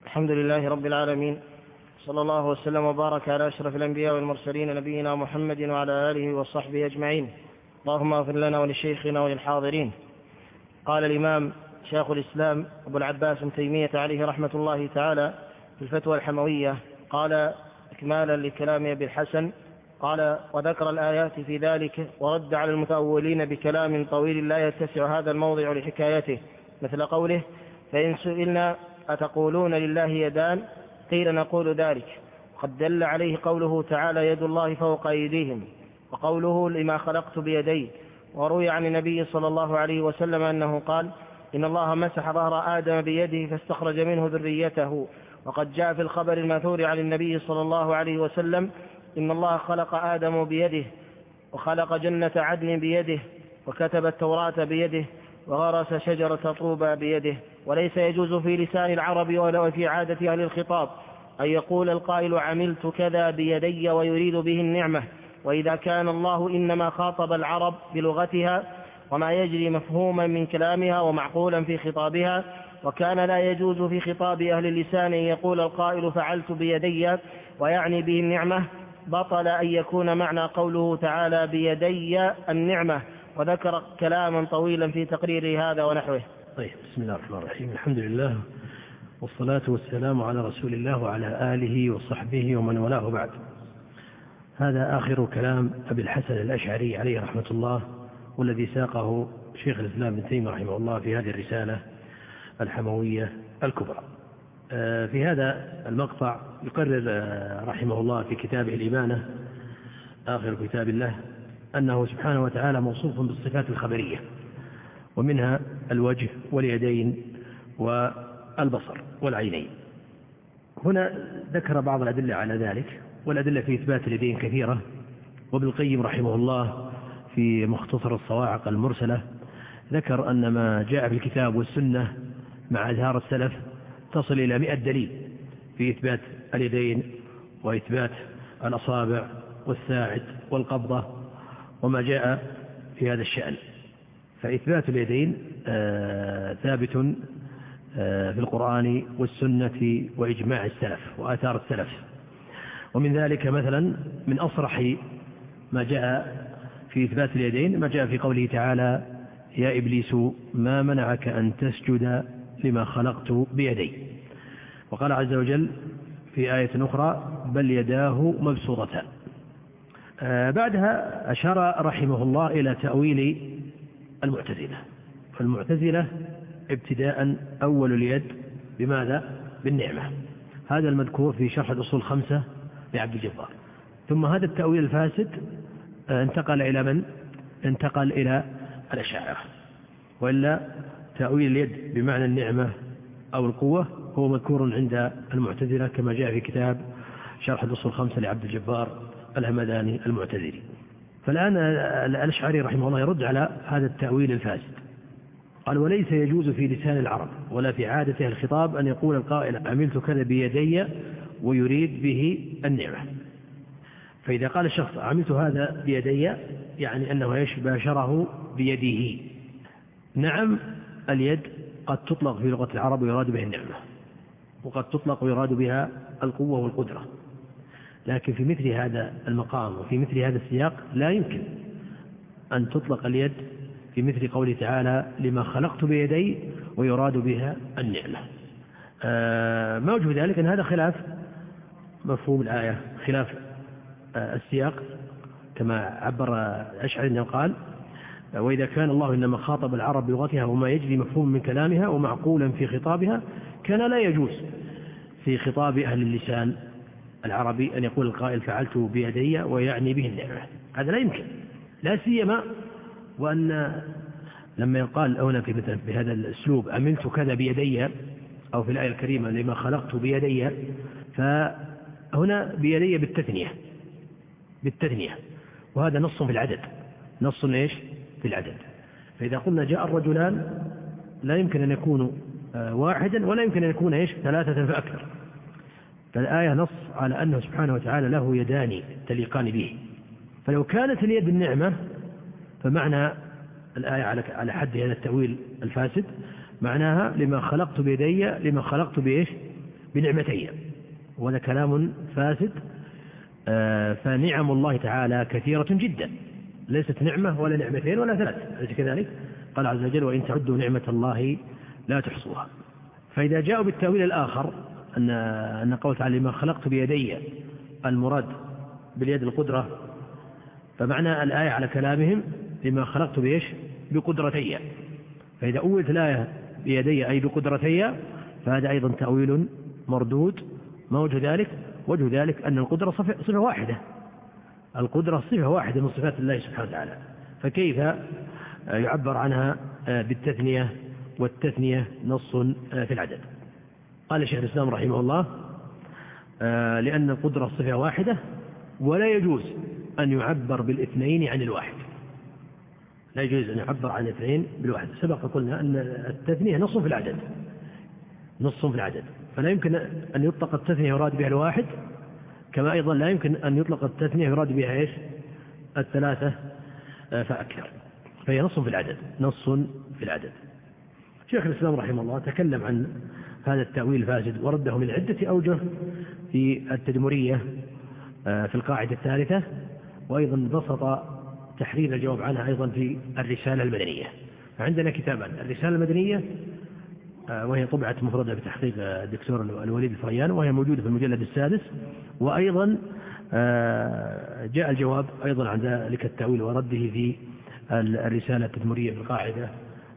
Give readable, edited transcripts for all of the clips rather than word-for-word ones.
الحمد لله رب العالمين، صلى الله وسلم وبارك على أشرف الأنبياء والمرسلين نبينا محمد وعلى آله وصحبه أجمعين. اللهم اغفر لنا ولشيخنا وللحاضرين. قال الإمام شيخ الإسلام أبو العباس ابن تيمية عليه رحمة الله تعالى في الفتوى الحموية، قال إكمالا لكلام أبي الحسن، قال: وذكر الآيات في ذلك ورد على المتأولين بكلام طويل لا يتسع هذا الموضع لحكايته، مثل قوله: فإن سئلنا أتقولون لله يدان، قيل نقول ذلك. قد دل عليه قوله تعالى: يد الله فوق أيديهم، وقوله: لما خلقت بيدي. وروي عن النبي صلى الله عليه وسلم أنه قال: إن الله مسح ظهر آدم بيده فاستخرج منه ذريته. وقد جاء في الخبر الماثور عن النبي صلى الله عليه وسلم: إن الله خلق آدم بيده، وخلق جنة عدن بيده، وكتب التوراة بيده، وغرس شجرة طوبى بيده. وليس يجوز في لسان العرب ولا في عادة أهل الخطاب أن يقول القائل: عملت كذا بيدي، ويريد به النعمة. وإذا كان الله إنما خاطب العرب بلغتها وما يجري مفهوما من كلامها ومعقولا في خطابها، وكان لا يجوز في خطاب أهل اللسان أن يقول القائل: فعلت بيدي ويعني به النعمة، بطل أن يكون معنى قوله تعالى: بيدي النعمة. وذكر كلاما طويلا في تقرير هذا ونحوه. طيب، بسم الله الرحمن الرحيم. الحمد لله، والصلاة والسلام على رسول الله وعلى آله وصحبه ومن والاه، بعد. هذا آخر كلام أبي الحسن الأشعري عليه رحمة الله، والذي ساقه شيخ الإسلام ابن تيمية رحمه الله في هذه الرسالة الحموية الكبرى. في هذا المقطع يقرر رحمه الله في كتابه الإبانة، آخر كتاب الله، أنه سبحانه وتعالى موصوف بالصفات الخبرية، ومنها الوجه واليدين والبصر والعينين. هنا ذكر بعض الأدلة على ذلك، والأدلة في إثبات اليدين كثيرة. وابن القيم رحمه الله في مختصر الصواعق المرسلة ذكر أن ما جاء في الكتاب والسنة مع أزهار السلف تصل إلى 100 دليل في إثبات اليدين وإثبات الأصابع والساعد والقبضة وما جاء في هذا الشأن. فإثبات اليدين ثابت في القرآن والسنة وإجماع السلف وآثار السلف. ومن ذلك مثلا من أصرح ما جاء في إثبات اليدين ما جاء في قوله تعالى: يا إبليس ما منعك أن تسجد لما خلقت بيدي. وقال عز وجل في آية أخرى: بل يداه مبسوطتان. بعدها أشار رحمه الله إلى تأويل المعتزلة. فالمعتزلة ابتداء أول اليد بماذا؟ بالنعمة. هذا المذكور في شرح الأصول 5 لعبد الجبار. ثم هذا التأويل الفاسد انتقل إلى من؟ انتقل إلى الأشاعرة. وإلا تأويل اليد بمعنى النعمة أو القوة هو مذكور عند المعتزلة كما جاء في كتاب شرح الأصول 5 لعبد الجبار الهمداني المعتزلي. فالآن الأشعري رحمه الله يرد على هذا التأويل الفاسد. قال: وليس يجوز في لسان العرب ولا في عادة الخطاب أن يقول القائل: عملت كذا بيدي، ويريد به النعمة. فإذا قال الشخص: عملت هذا بيدي، يعني أنه باشره بيده. نعم، اليد قد تطلق في لغة العرب ويراد بها النعمة، وقد تطلق ويراد بها القوة والقدرة، لكن في مثل هذا المقام وفي مثل هذا السياق لا يمكن أن تطلق اليد في مثل قوله تعالى: لما خلقت بيدي، ويراد بها النعمة. ما وجه ذلك؟ أن هذا خلاف مفهوم الآية، خلاف السياق، كما عبر الأشعري أنه قال: وإذا كان الله إنما خاطب العرب بلغتها وما يجري مفهوم من كلامها ومعقولا في خطابها، كان لا يجوز في خطاب أهل اللسان العربي أن يقول القائل: فعلت بيدي ويعني به النعمة. هذا لا يمكن، لا سيما وأن لما يقال هنا في مثلا بهذا الأسلوب: عملت كذا بيدي، أو في الآية الكريمة: لما خلقت بيدي، فهنا بيدي بالتثنية، وهذا نص في العدد، نص إيش؟ في العدد. فإذا قلنا جاء الرجلان لا يمكن أن يكونوا واحدا، ولا يمكن أن يكون إيش؟ 3 فأكثر. فالآية نص على أنه سبحانه وتعالى له يدان تليقان به. فلو كانت اليد النعمة فمعنى الآية على حد هذا التأويل الفاسد معناها: لما خلقت بيدي، لما خلقت بإيش؟ بنعمتين، وهذا كلام فاسد. فنعم الله تعالى كثيرة جدا، ليست نعمة ولا نعمتين ولا ثلاث، أليس كذلك؟ قال عز وجل: وإن تعدوا نعمة الله لا تحصوها. فإذا جاءوا بالتأويل الآخر أن قول تعالى: لما خلقت بيدي، المراد باليد القدرة، فمعنى الآية على كلامهم لما خلقت بإيش؟ بقدرتي. فإذا أولت الآية بيدي أي بقدرتي، فهذا أيضا تأويل مردود. ما وجه ذلك؟ وجه ذلك أن القدرة صفة واحدة، القدرة صفة واحدة من صفات الله سبحانه وتعالى، فكيف يعبر عنها بالتثنية، والتثنية نص في العدد؟ قال شيخ الإسلام رحمه الله: لأن القدرة صفة واحدة، ولا يجوز أن يعبر بالاثنين عن الواحد، لا يجوز أن يعبر عن الاثنين بالواحد. سبق قلنا أن التثنية نص في العدد، نص في العدد، فلا يمكن أن يطلق التثنية يراد بها الواحد، كما أيضا لا يمكن أن يطلق التثنية يراد بها إيش؟ الثلاثة فأكثر، فهي نص في العدد، نص في العدد. شيخ الإسلام رحمه الله تكلم عن هذا التأويل الفاسد ورده من عدة أوجه في التدمرية في القاعدة الثالثة، وأيضا بسط تحرير الجواب عنها أيضا في الرسالة المدنية. فعندنا كتابان: الرسالة المدنية، وهي طبعت مفردة بتحقيق الدكتور الوليد الفريان، وهي موجودة في المجلد السادس، وأيضا جاء الجواب أيضا عن ذلك التأويل ورده في الرسالة التدمرية في القاعدة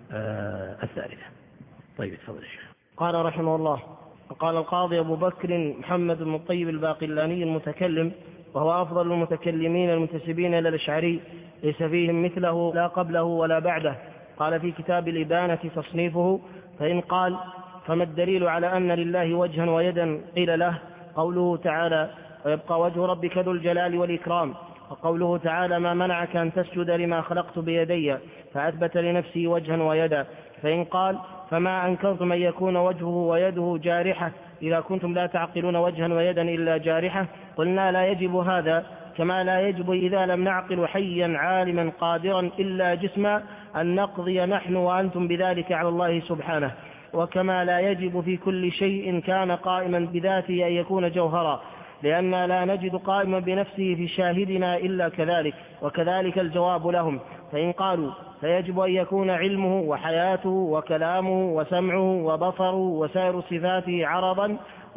الثالثة. طيب تفضل الشيخ. قال رحمه الله: وقال القاضي أبو بكر محمد بن الطيب الباقلاني المتكلم، وهو أفضل المتكلمين المنتسبين إلى الأشعري، ليس فيهم مثله لا قبله ولا بعده. قال في كتاب الإبانة تصنيفه: فإن قال: فما الدليل على أن لله وجها ويدا؟ قيل له: قوله تعالى: ويبقى وجه ربك ذو الجلال والإكرام، وقوله تعالى: ما منعك أن تسجد لما خلقت بيدي، فأثبت لنفسه وجها ويدا. فإن قال: فما أنكرتم أن يكون وجهه ويده جارحة إذا كنتم لا تعقلون وجها ويدا إلا جارحة؟ قلنا: لا يجب هذا، كما لا يجب إذا لم نعقل حيا عالما قادرا إلا جسما أن نقضي نحن وأنتم بذلك على الله سبحانه، وكما لا يجب في كل شيء كان قائما بذاته أن يكون جوهرا، لأننا لا نجد قائما بنفسه في شاهدنا إلا كذلك. وكذلك الجواب لهم. فإن قالوا: فيجب أن يكون علمه وحياته وكلامه وسمعه وبصره وسائر صفاته عرضا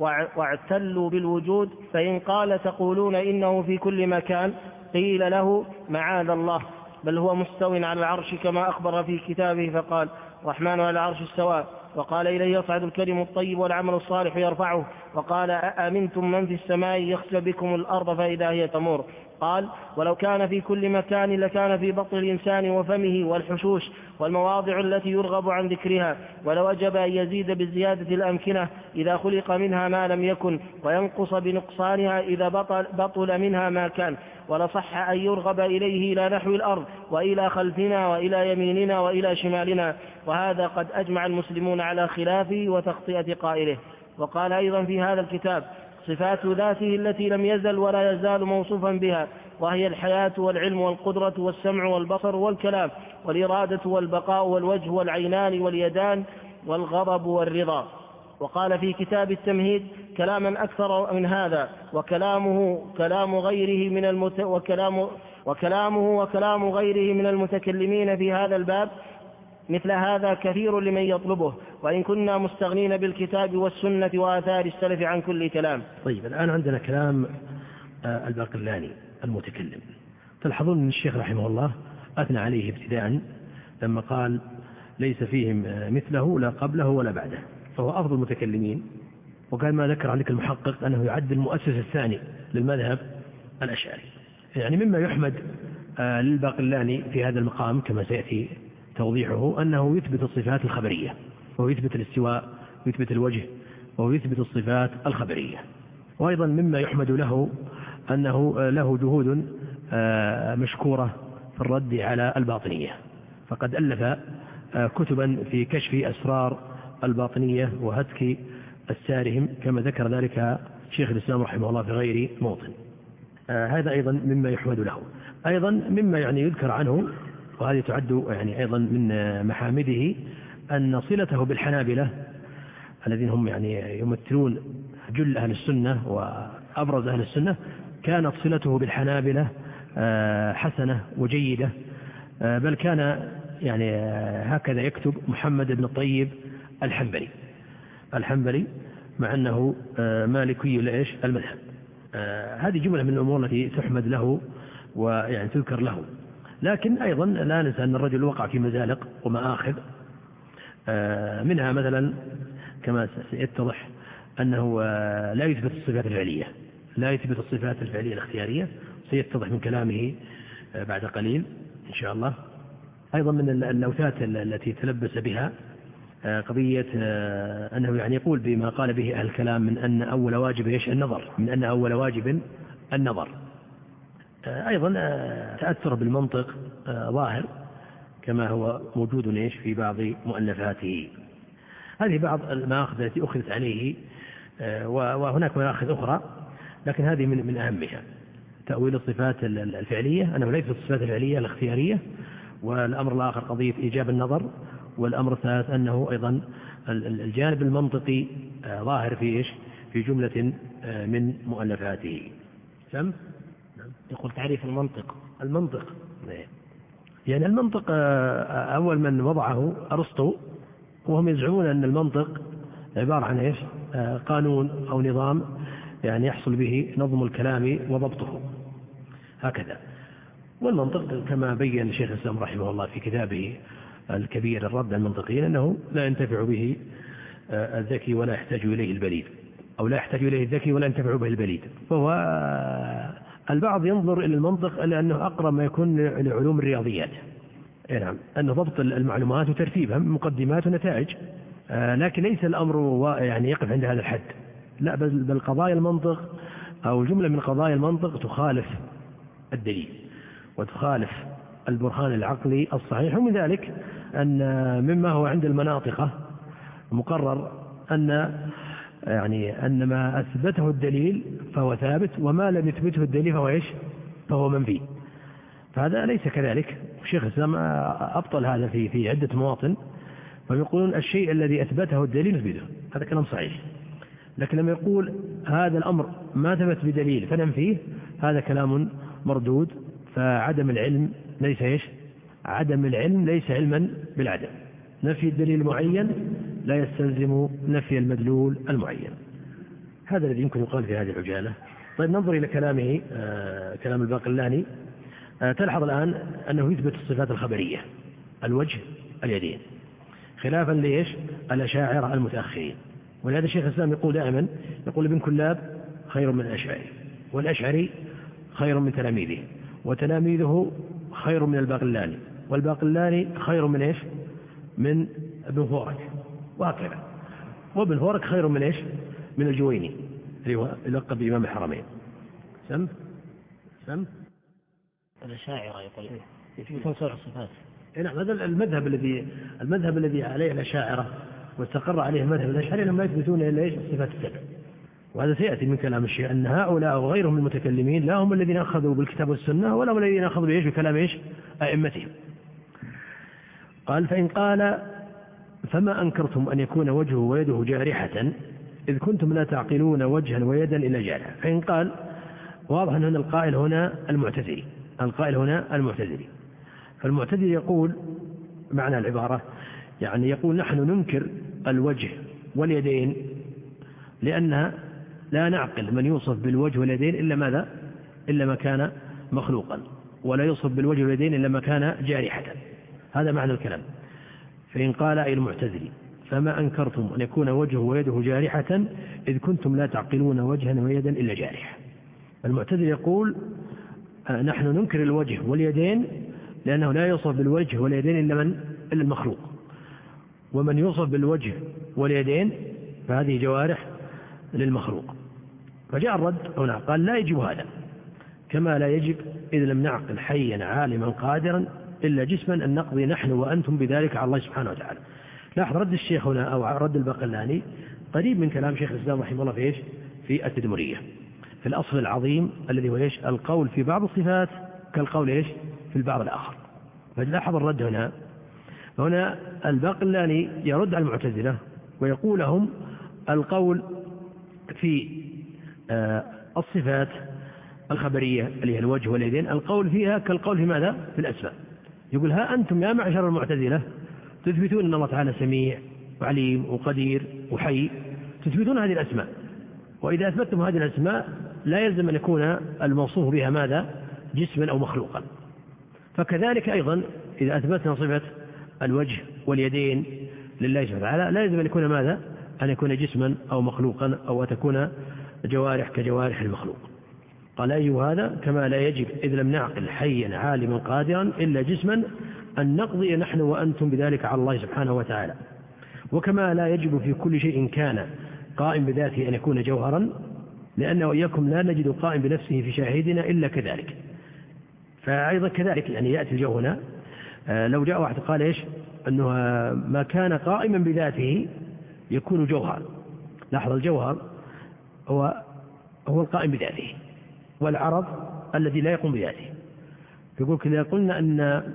واعتلوا بالوجود، فإن قال: تقولون إنه في كل مكان، قيل له: معاذ الله، بل هو مستو على العرش كما أخبر في كتابه، فقال: الرحمن على العرش استوى. وقال: إليه يصعد الكلم الطيب والعمل الصالح يرفعه. وقال: أأمنتم من في السماء يخسف بكم الأرض فإذا هي تمور. قال: ولو كان في كل مكان لكان في بطن الإنسان وفمه والحشوش والمواضع التي يرغب عن ذكرها، ولوجب أن يزيد بزيادة الأمكنة إذا خلق منها ما لم يكن، وينقص بنقصانها إذا بطل منها ما كان، ولصح أن يرغب إليه إلى نحو الأرض وإلى خلفنا وإلى يميننا وإلى شمالنا، وهذا قد أجمع المسلمون على خلافه وتخطئة قائله. وقال أيضا في هذا الكتاب: صفات ذاته التي لم يزل ولا يزال موصوفا بها، وهي الحياة والعلم والقدرة والسمع والبصر والكلام والإرادة والبقاء والوجه والعينان واليدان والغضب والرضا. وقال في كتاب التمهيد كلاما أكثر من هذا: وكلامه وكلام غيره من المتكلمين في هذا الباب مثل هذا كثير لمن يطلبه، وإن كنا مستغنين بالكتاب والسنة وآثار السلف عن كل كلام. طيب الآن عندنا كلام الباقلاني المتكلم. تلحظون أن الشيخ رحمه الله أثنى عليه ابتداء لما قال: ليس فيهم مثله لا قبله ولا بعده، فهو أفضل المتكلمين. وكان ما ذكر عنك المحقق أنه يعد المؤسس الثاني للمذهب الأشعري. يعني مما يحمد للباقلاني في هذا المقام كما سيأتي توضيحه أنه يثبت الصفات الخبرية، وهو يثبت الاستواء ويثبت الوجه وهو يثبت الصفات الخبرية. وأيضا مما يحمد له أنه له جهود مشكورة في الرد على الباطنية، فقد ألف كتبا في كشف أسرار الباطنية وهتك أسرارهم كما ذكر ذلك شيخ الإسلام رحمه الله في غير موطن. هذا أيضا مما يحمد له. أيضا مما يعني يذكر عنه، وهذه تعد يعني أيضا من محامده، أن صلته بالحنابلة الذين هم يعني يمثلون جل أهل السنة وأبرز أهل السنة كانت صلته بالحنابلة حسنة وجيدة، بل كان يعني هكذا يكتب محمد بن الطيب الحنبلي مع أنه مالكي لإيش المذهب. هذه جملة من الأمور التي تحمد له ويعني تذكر له. لكن أيضا لا ننسى أن الرجل وقع في مزالق ومآخذ، منها مثلا كما سيتضح أنه لا يثبت الصفات الفعلية الاختيارية، سيتضح من كلامه بعد قليل إن شاء الله. أيضا من اللوثات التي تلبس بها قضية أنه يعني يقول بما قال به أهل الكلام من أن أول واجب النظر، أيضا تأثر بالمنطق ظاهر كما هو موجود في بعض مؤلفاته. هذه بعض المآخذ التي أخذت عليه، وهناك مآخذ أخرى لكن هذه من أهمها. تأويل الصفات الفعلية أنه ليست الصفات الفعلية الاختيارية، والأمر الآخر قضية إيجاب النظر، والأمر الثالث أنه أيضا الجانب المنطقي ظاهر في جملة من مؤلفاته. يقول تعريف المنطق يعني المنطق أول من وضعه أرسطو، وهم يزعمون أن المنطق عبارة عن قانون أو نظام يعني يحصل به نظم الكلام وضبطه هكذا. والمنطق كما بين شيخ الإسلام رحمه الله في كتابه الكبير الرد على المنطقيين أنه لا ينتفع به الذكي ولا يحتاج إليه البليد، أو لا يحتاج إليه الذكي ولا ينتفع به البليد. فهو البعض ينظر إلى المنطق لأنه أقرب ما يكون لعلوم الرياضيات، نعم، أنه ضبط المعلومات وترتيبها مقدمات ونتائج، لكن ليس الأمر يعني يقف عند هذا الحد، لا، بل قضايا المنطق أو جملة من قضايا المنطق تخالف الدليل وتخالف البرهان العقلي الصحيح. ومن ذلك أن مما هو عند المناطقة مقرر أن ما أثبته الدليل فهو ثابت، وما لم يثبته الدليل فهو منفي. فهذا ليس كذلك. الشيخ الإسلام أبطل هذا في عدة مواطن، فيقولون الشيء الذي أثبته الدليل نثبته، هذا كلام صحيح. لكن لما يقول هذا الأمر ما ثبت بدليل فننفيه، هذا كلام مردود. فعدم العلم ليس علما بالعدم. نفي الدليل المعين لا يستلزم نفي المدلول المعين. هذا الذي يمكن يقال في هذه العجالة. طيب ننظر إلى كلامه، كلام الباقلاني. تلحظ الآن أنه يثبت الصفات الخبرية، الوجه، اليدين، خلافا الأشاعرة المتأخرين. ولهذا الشيخ الإسلام يقول دائما، يقول ابن كلاب خير من الأشعري، والأشعري خير من تلاميذه، وتلاميذه خير من الباقلاني، والباقلاني خير من ابن فورك، وهكذا. وابن فورك خير من الجويني اللي هو يلقب بإمام الحرمين. سم الأشاعرة يقول في تنصر الصفات. نعم، هذا المذهب الذي عليه الأشاعرة واستقر عليه المذهب الأشعري، لم يثبتون إلا الصفات السبع. وهذا سيأتي من كلام الشيخ أن هؤلاء وغيرهم من المتكلمين لا هم الذين أخذوا بالكتاب والسنة، ولا هم الذين أخذوا بكلام أئمتهم. قال: فإن قال فما أنكرتم أن يكون وجهه ويده جارحة إذ كنتم لا تعقلون وجها ويدا إلا جارحة. فإن قال، واضح أن القائل هنا المعتزلي. فالمعتزلي يقول معنى العبارة يعني يقول نحن ننكر الوجه واليدين لأنها لا نعقل من يوصف بالوجه واليدين إلا ما كان مخلوقا، ولا يوصف بالوجه واليدين إلا ما كان جارحة. هذا معنى الكلام. فإن قال أي المعتزلي فما أنكرتم أن يكون وجهه ويده جارحة إذ كنتم لا تعقلون وجها ويدا إلا جارحة. المعتزلي يقول نحن ننكر الوجه واليدين لأنه لا يوصف بالوجه واليدين إلا المخلوق، ومن يوصف بالوجه واليدين فهذه جوارح للمخلوق. فجاء الرد هنا قال لا يجب هذا، كما لا يجب إذ لم نعقل حيا عالما قادرا إلا جسما أن نقضي نحن وأنتم بذلك على الله سبحانه وتعالى. لاحظ رد الشيخ هنا أو رد الباقلاني قريب من كلام شيخ الإسلام رحمه الله في التدمرية، في الأصل العظيم الذي هو القول في بعض الصفات كالقول في البعض الآخر. فلاحظ الرد هنا الباقلاني يرد على المعتزلة ويقول لهم القول في الصفات الخبرية اللي هي الوجه واليدين القول فيها كالقول في ماذا؟ في الأسماء. يقول ها أنتم يا معشر المعتزلة تثبتون أن الله تعالى سميع وعليم وقدير وحي، تثبتون هذه الأسماء، وإذا أثبتتم هذه الأسماء لا يلزم أن يكون الموصوف بها ماذا؟ جسما أو مخلوقا. فكذلك أيضا إذا أثبتنا صفة الوجه واليدين لله سبحانه وتعالى لا يلزم أن يكون ماذا؟ أن يكون جسما أو مخلوقا أو أن تكون جوارح كجوارح المخلوق. قال أي هذا كما لا يجب إذ لم نعقل حيا عالما قادرا إلا جسما أن نقضي نحن وأنتم بذلك على الله سبحانه وتعالى، وكما لا يجب في كل شيء كان قائم بذاته أن يكون جوهرا، لأنه إياكم لا نجد قائم بنفسه في شاهدنا إلا كذلك. فأيضا كذلك يعني يأتي الجو هنا لو جاء واحد قال إيش أنه ما كان قائما بذاته يكون جوهر. لاحظ الجوهر هو القائم بذاته، والعرض الذي لا يقوم بذاته. يقول كذا قلنا أن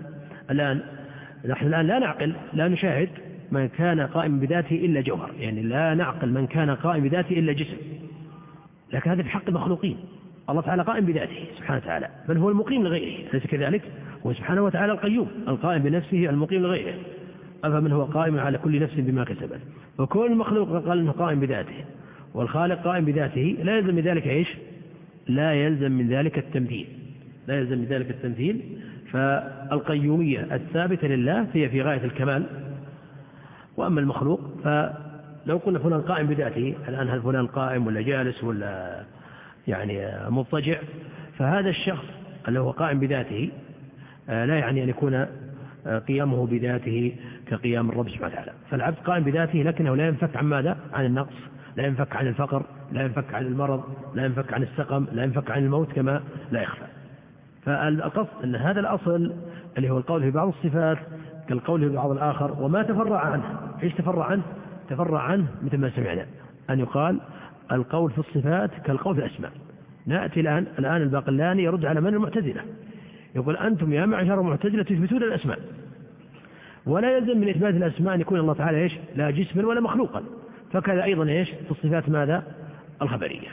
نحن الآن لا نعقل لا نشاهد من كان قائم بذاته إلا جوهر، يعني لا نعقل من كان قائم بذاته إلا جسم، لكن هذا في حق المخلوقين. الله تعالى قائم بذاته سبحانه وتعالى، بل هو المقيم لغيره، أليس كذلك؟ هو سبحانه وتعالى القيوم القائم بنفسه المقيم لغيره، أفمن هو قائم على كل نفس بما كسبت. وكل مخلوق قال أنه قائم بذاته والخالق قائم بذاته لا يلزم من ذلك إيش؟ لا يلزم من ذلك التمثيل، لا يلزم من ذلك التمثيل. فالقيومية الثابتة لله هي في غاية الكمال. وأما المخلوق فلو قلنا فلان قائم بذاته، الآن هل فلان قائم ولا جالس ولا يعني مضطجع، فهذا الشخص اللي هو قائم بذاته لا يعني أن يكون قيامه بذاته كقيام الرب سبحانه وتعالى. فالعبد قائم بذاته لكنه لا ينفك عن ماذا؟ عن النقص، لا ينفك عن الفقر، لا ينفك عن المرض، لا ينفك عن السقم، لا ينفك عن الموت كما لا يخفى. فالقصد أن هذا الأصل اللي هو القول في بعض الصفات كالقول في بعض الآخر، وما تفرع عنه. إيش تفرع عنه؟ تفرع عنه مثل ما سمعنا أن يقال القول في الصفات كالقول في الأسماء. نأتي الآن الباقلاني يرد على من؟ المعتزلة. يقول أنتم يا معشر المعتزلة تثبتون الأسماء، ولا يلزم من إثبات الأسماء أن يكون الله تعالى إيش؟ لا جسما ولا مخلوقا. فكذا أيضا إيش؟ في الصفات ماذا؟ الخبرية.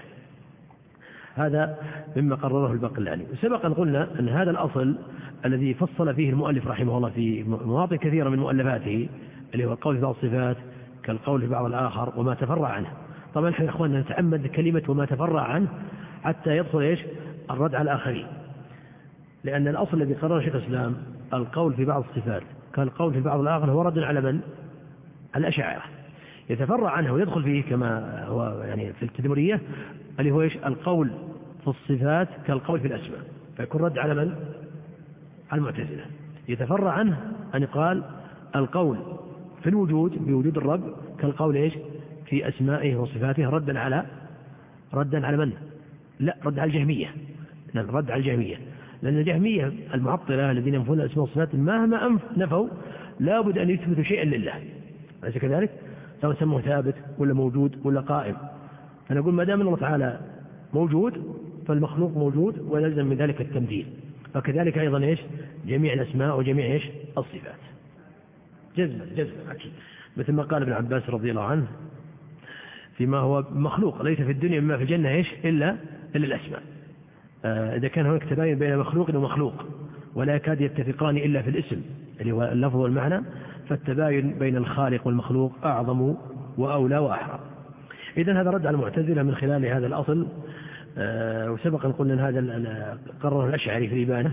هذا مما قرره الباقلاني. وسبق أن قلنا أن هذا الأصل الذي فصل فيه المؤلف رحمه الله في مواطن كثيرة من مؤلفاته اللي هو القول في بعض الصفات كالقول في بعض الآخر وما تفرع عنه. طبعا نحن يا إخواننا نتعمد كلمة وما تفرع عنه حتى يدخل إيش؟ الرد على الآخرين، لأن الأصل الذي قرره شيخ الإسلام القول في بعض الصفات كالقول في بعض الآخر هو رد على من؟ الأشاعرة. يتفرع عنه ويدخل فيه كما هو يعني في التدمرية اللي هو إيش؟ القول في الصفات كالقول في الأسماء، فيكون رد على من؟ على المعتزلة. يتفرع عنه أن يقال القول في الوجود بوجود الرب كالقول إيش؟ في أسمائه وصفاته ردا على من؟ لا، رد على الجهمية. رد على الجهمية، لأن الجهمية المعطلة الذين ينفون الأسماء والصفات مهما نفوا لا بد أن يثبتوا شيئا لله، أليس كذلك؟ سواء سموه ثابت ولا موجود ولا قائم. فنقول ما دام الله تعالى موجود فالمخلوق موجود ويلزم من ذلك التمثيل. فكذلك أيضا إيش؟ جميع الأسماء وجميع إيش؟ الصفات جزم أكيد، مثل ما قال ابن عباس رضي الله عنه فيما هو مخلوق ليس في الدنيا مما في الجنة إيش؟ إلا الأسماء. إذا كان هناك تباين بين مخلوق ومخلوق ولا يكاد يتفقان إلا في الاسم اللي هو اللفظ والمعنى، فالتباين بين الخالق والمخلوق أعظم وأولى وأحرى. إذن هذا رد على المعتزلة من خلال هذا الأصل. وسبق أن قلنا أن هذا قرره الأشعري في الإبانة،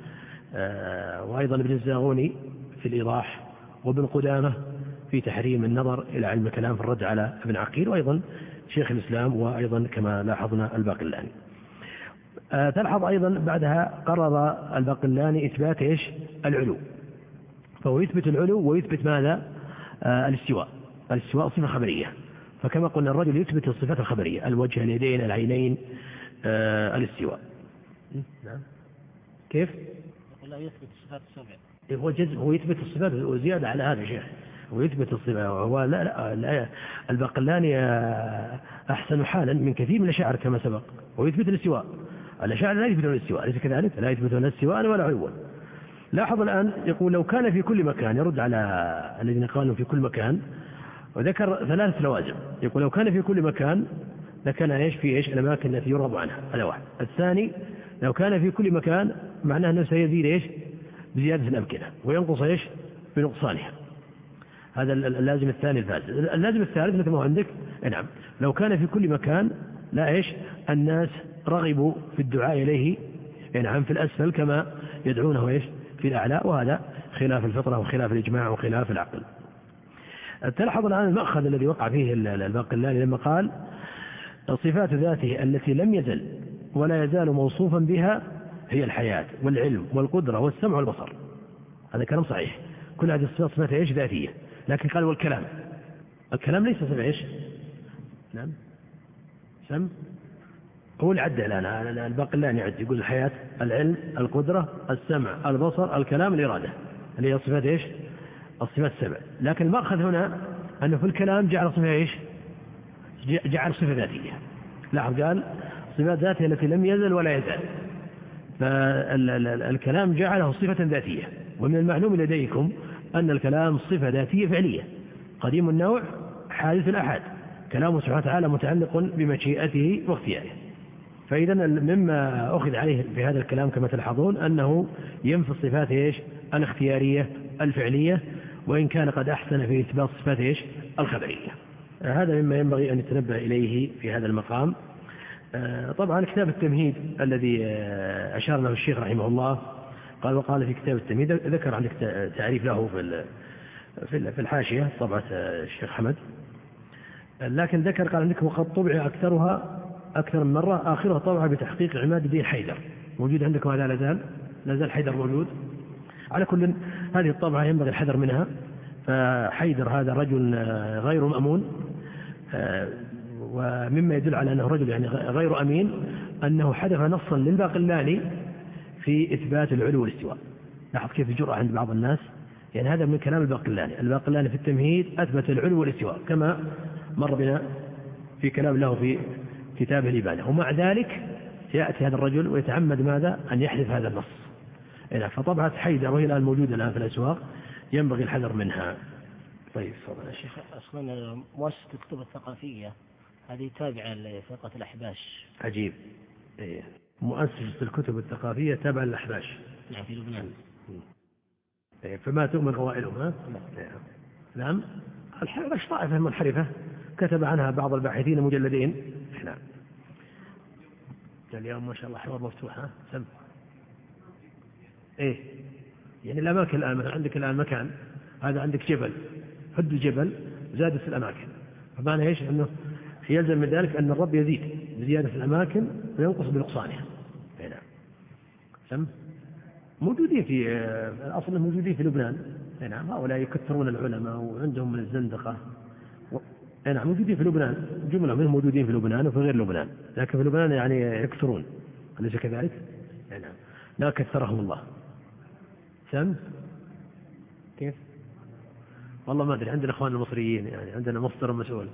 وأيضا ابن الزاغوني في الإيضاح، وابن قدامة في تحريم النظر إلى علم الكلام في الرد على ابن عقيل، وأيضا شيخ الإسلام، وأيضا كما لاحظنا الباقلاني. تلحظ أيضا بعدها قرر الباقلاني إثبات إيش؟ العلو. فهو يثبت العلو ويثبت ماذا؟ الاستواء صفة خبرية. فكما قلنا الرجل يثبت الصفات الخبرية، الوجه، اليدين، العينين، الاستواء. نعم. كيف؟ لا يثبت الصفات السبع. هو يثبت الصفات وزيادة على هذا شيخ، ويثبت الصفات. هو لا الباقلاني أحسن حالا من كثير من الأشاعرة كما سبق، ويثبت الاستواء. الأشاعرة لا يثبتون الاستواء، أليس كذلك؟ لا يثبتون الاستواء ولا علوا. لاحظ الآن يقول لو كان في كل مكان، يرد على الذين قالوا في كل مكان، وذكر 3 لوازم. يقول لو كان في كل مكان لكان إيش في إيش الأماكن التي يرغب عنها. هذا واحد. الثاني لو كان في كل مكان معناه أنه سيزيد إيش بزيادة الأمكنة وينقص إيش بنقصانها. هذا اللازم الثاني الفاسد. اللازم الثالث مثل ما هو عندك نعم لو كان في كل مكان لا إيش الناس رغبوا في الدعاء إليه نعم في الأسفل كما يدعونه إيش في الأعلى، وهذا خلاف الفطرة وخلاف الإجماع وخلاف العقل. تلاحظ الآن المأخذ الذي وقع فيه الباقلاني لما قال صفات ذاته التي لم يزل ولا يزال موصوفا بها هي الحياة والعلم والقدرة والسمع والبصر. هذا كلام صحيح، كل هذه الصفات صفات إيش ذاتية. لكن قال والكلام، الكلام ليس صفة إيش نعم سم هو اللي عدى الآن الباقلاني يعد يقول الحياة العلم القدرة السمع البصر الكلام الإرادة اللي هي صفات إيش الصفات السبع. لكن المأخذ هنا أنه في الكلام جعل صفة إيش جعل صفة ذاتية. لاحظ قال صفات ذاتية التي لم يزل ولا يزال، فالكلام جعله صفة ذاتية. ومن المعلوم لديكم أن الكلام صفة ذاتية فعلية قديم النوع حادث الأحد، كلامه سبحانه وتعالى متعلق بمشيئته واختياره. فإذا مما أخذ عليه في هذا الكلام كما تلاحظون أنه ينفي الصفات إيش الاختيارية الفعلية، وإن كان قد أحسن في إثبات صفات إيش الخبرية. هذا مما ينبغي أن يتنبه إليه في هذا المقام. طبعا كتاب التمهيد الذي أشار له الشيخ رحمه الله وقال في كتاب التمهيد ذكر عندك تعريف له في الحاشية طبعة الشيخ حمد، لكن ذكر قال عندك وقد طبع أكثر من مرة آخرها طبعة بتحقيق عماد الدين حيدر موجود عندكم. هذا لا زال حيدر موجود. على كل هذه الطبعة ينبغي الحذر منها، فحيدر هذا رجل غير مأمون، ومما يدل على أنه رجل يعني غير أمين أنه حذف نصا للباقلاني في إثبات العلو والاستواء. لاحظ كيف الجرأة عند بعض الناس، يعني هذا من كلام الباقلاني في التمهيد أثبت العلو والاستواء كما مر بنا في كلام له في كتابه الإبانة، ومع ذلك يأتي هذا الرجل ويتعمد ماذا أن يحذف هذا النص. فطبعة حيدر وهي الآن موجودة الآن في الأسواق ينبغي الحذر منها. طيب تفضل يا شيخ. أصلا مؤسسة الكتب الثقافية هذه تابعة لفرقة الأحباش. عجيب. مؤسسة الكتب الثقافية تابعة للأحباش في لبنان. فما تؤمن أوائلهم ها؟ نعم. الأحباش طائفة منحرفة كتب عنها بعض الباحثين مجلدين. نعم. اليوم ما شاء الله حوار مفتوح ها؟ سم. يعني الأماكن الآن عندك الآن مكان هذا عندك جبل حد الجبل زادت الأماكن، فمعنى إيش أنه يلزم من ذلك أن الرب يزيد بزيادة الأماكن وينقص بنقصانها. نعم. سم موجودين في الأصل موجودين في لبنان. نعم. هؤلاء يكثرون العلماء وعندهم من الزندقة. نعم موجودين في لبنان، جملة منهم موجودين في لبنان وفي غير لبنان، لكن في لبنان يعني يكثرون أليس كذلك؟ نعم. لا كثرهم الله. سم كيف؟ والله ما أدري، عندنا إخوان المصريين يعني عندنا مصدر مسؤول.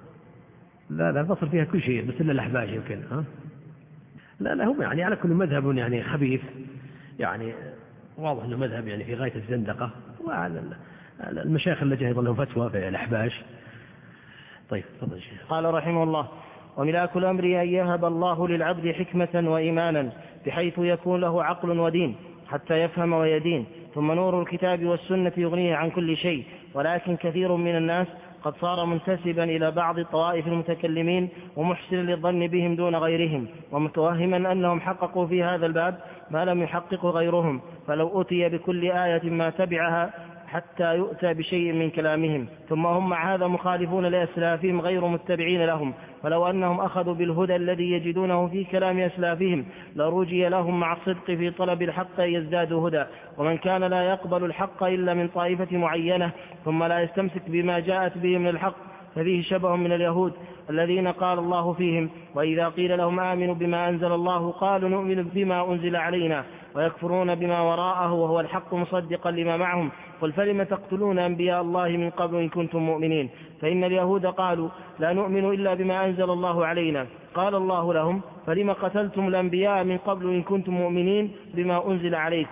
لا مصر فيها كل شيء بس إلا الأحباش يمكن ها؟ لا هم يعني على كل مذهب يعني خبيث، يعني واضح أنه مذهب يعني في غاية الزندقة، وعلى المشايخ اللي أيضا لهم فتوى في الأحباش. طيب تفضل شيخ. قال رحمه الله: وملاك الأمر أن يهب الله للعبد حكمة وإيمانا بحيث يكون له عقل ودين حتى يفهم ويدين، ثم نور الكتاب والسنة يغنيه عن كل شيء. ولكن كثير من الناس قد صار منتسبا إلى بعض طوائف المتكلمين ومحسنا للظن بهم دون غيرهم، ومتوهما أنهم حققوا في هذا الباب ما لم يحققوا غيرهم، فلو أتي بكل آية ما تبعها حتى يؤتى بشيء من كلامهم. ثم هم مع هذا مخالفون لأسلافهم غير متبعين لهم، ولو أنهم أخذوا بالهدى الذي يجدونه في كلام أسلافهم لرجي لهم مع الصدق في طلب الحق يزدادوا هدى. ومن كان لا يقبل الحق إلا من طائفة معينة ثم لا يستمسك بما جاءت به من الحق ففيه شبه من اليهود الذين قال الله فيهم: وإذا قيل لهم آمنوا بما أنزل الله قالوا نؤمن بما أنزل علينا ويكفرون بما وراءه وهو الحق مصدقا لما معهم. قل فلم تقتلون أنبياء الله من قبل إن كنتم مؤمنين؟ فإن اليهود قالوا لا نؤمن إلا بما أنزل الله علينا. قال الله لهم: فلم قتلتم الأنبياء من قبل إن كنتم مؤمنين بما أنزل عليكم؟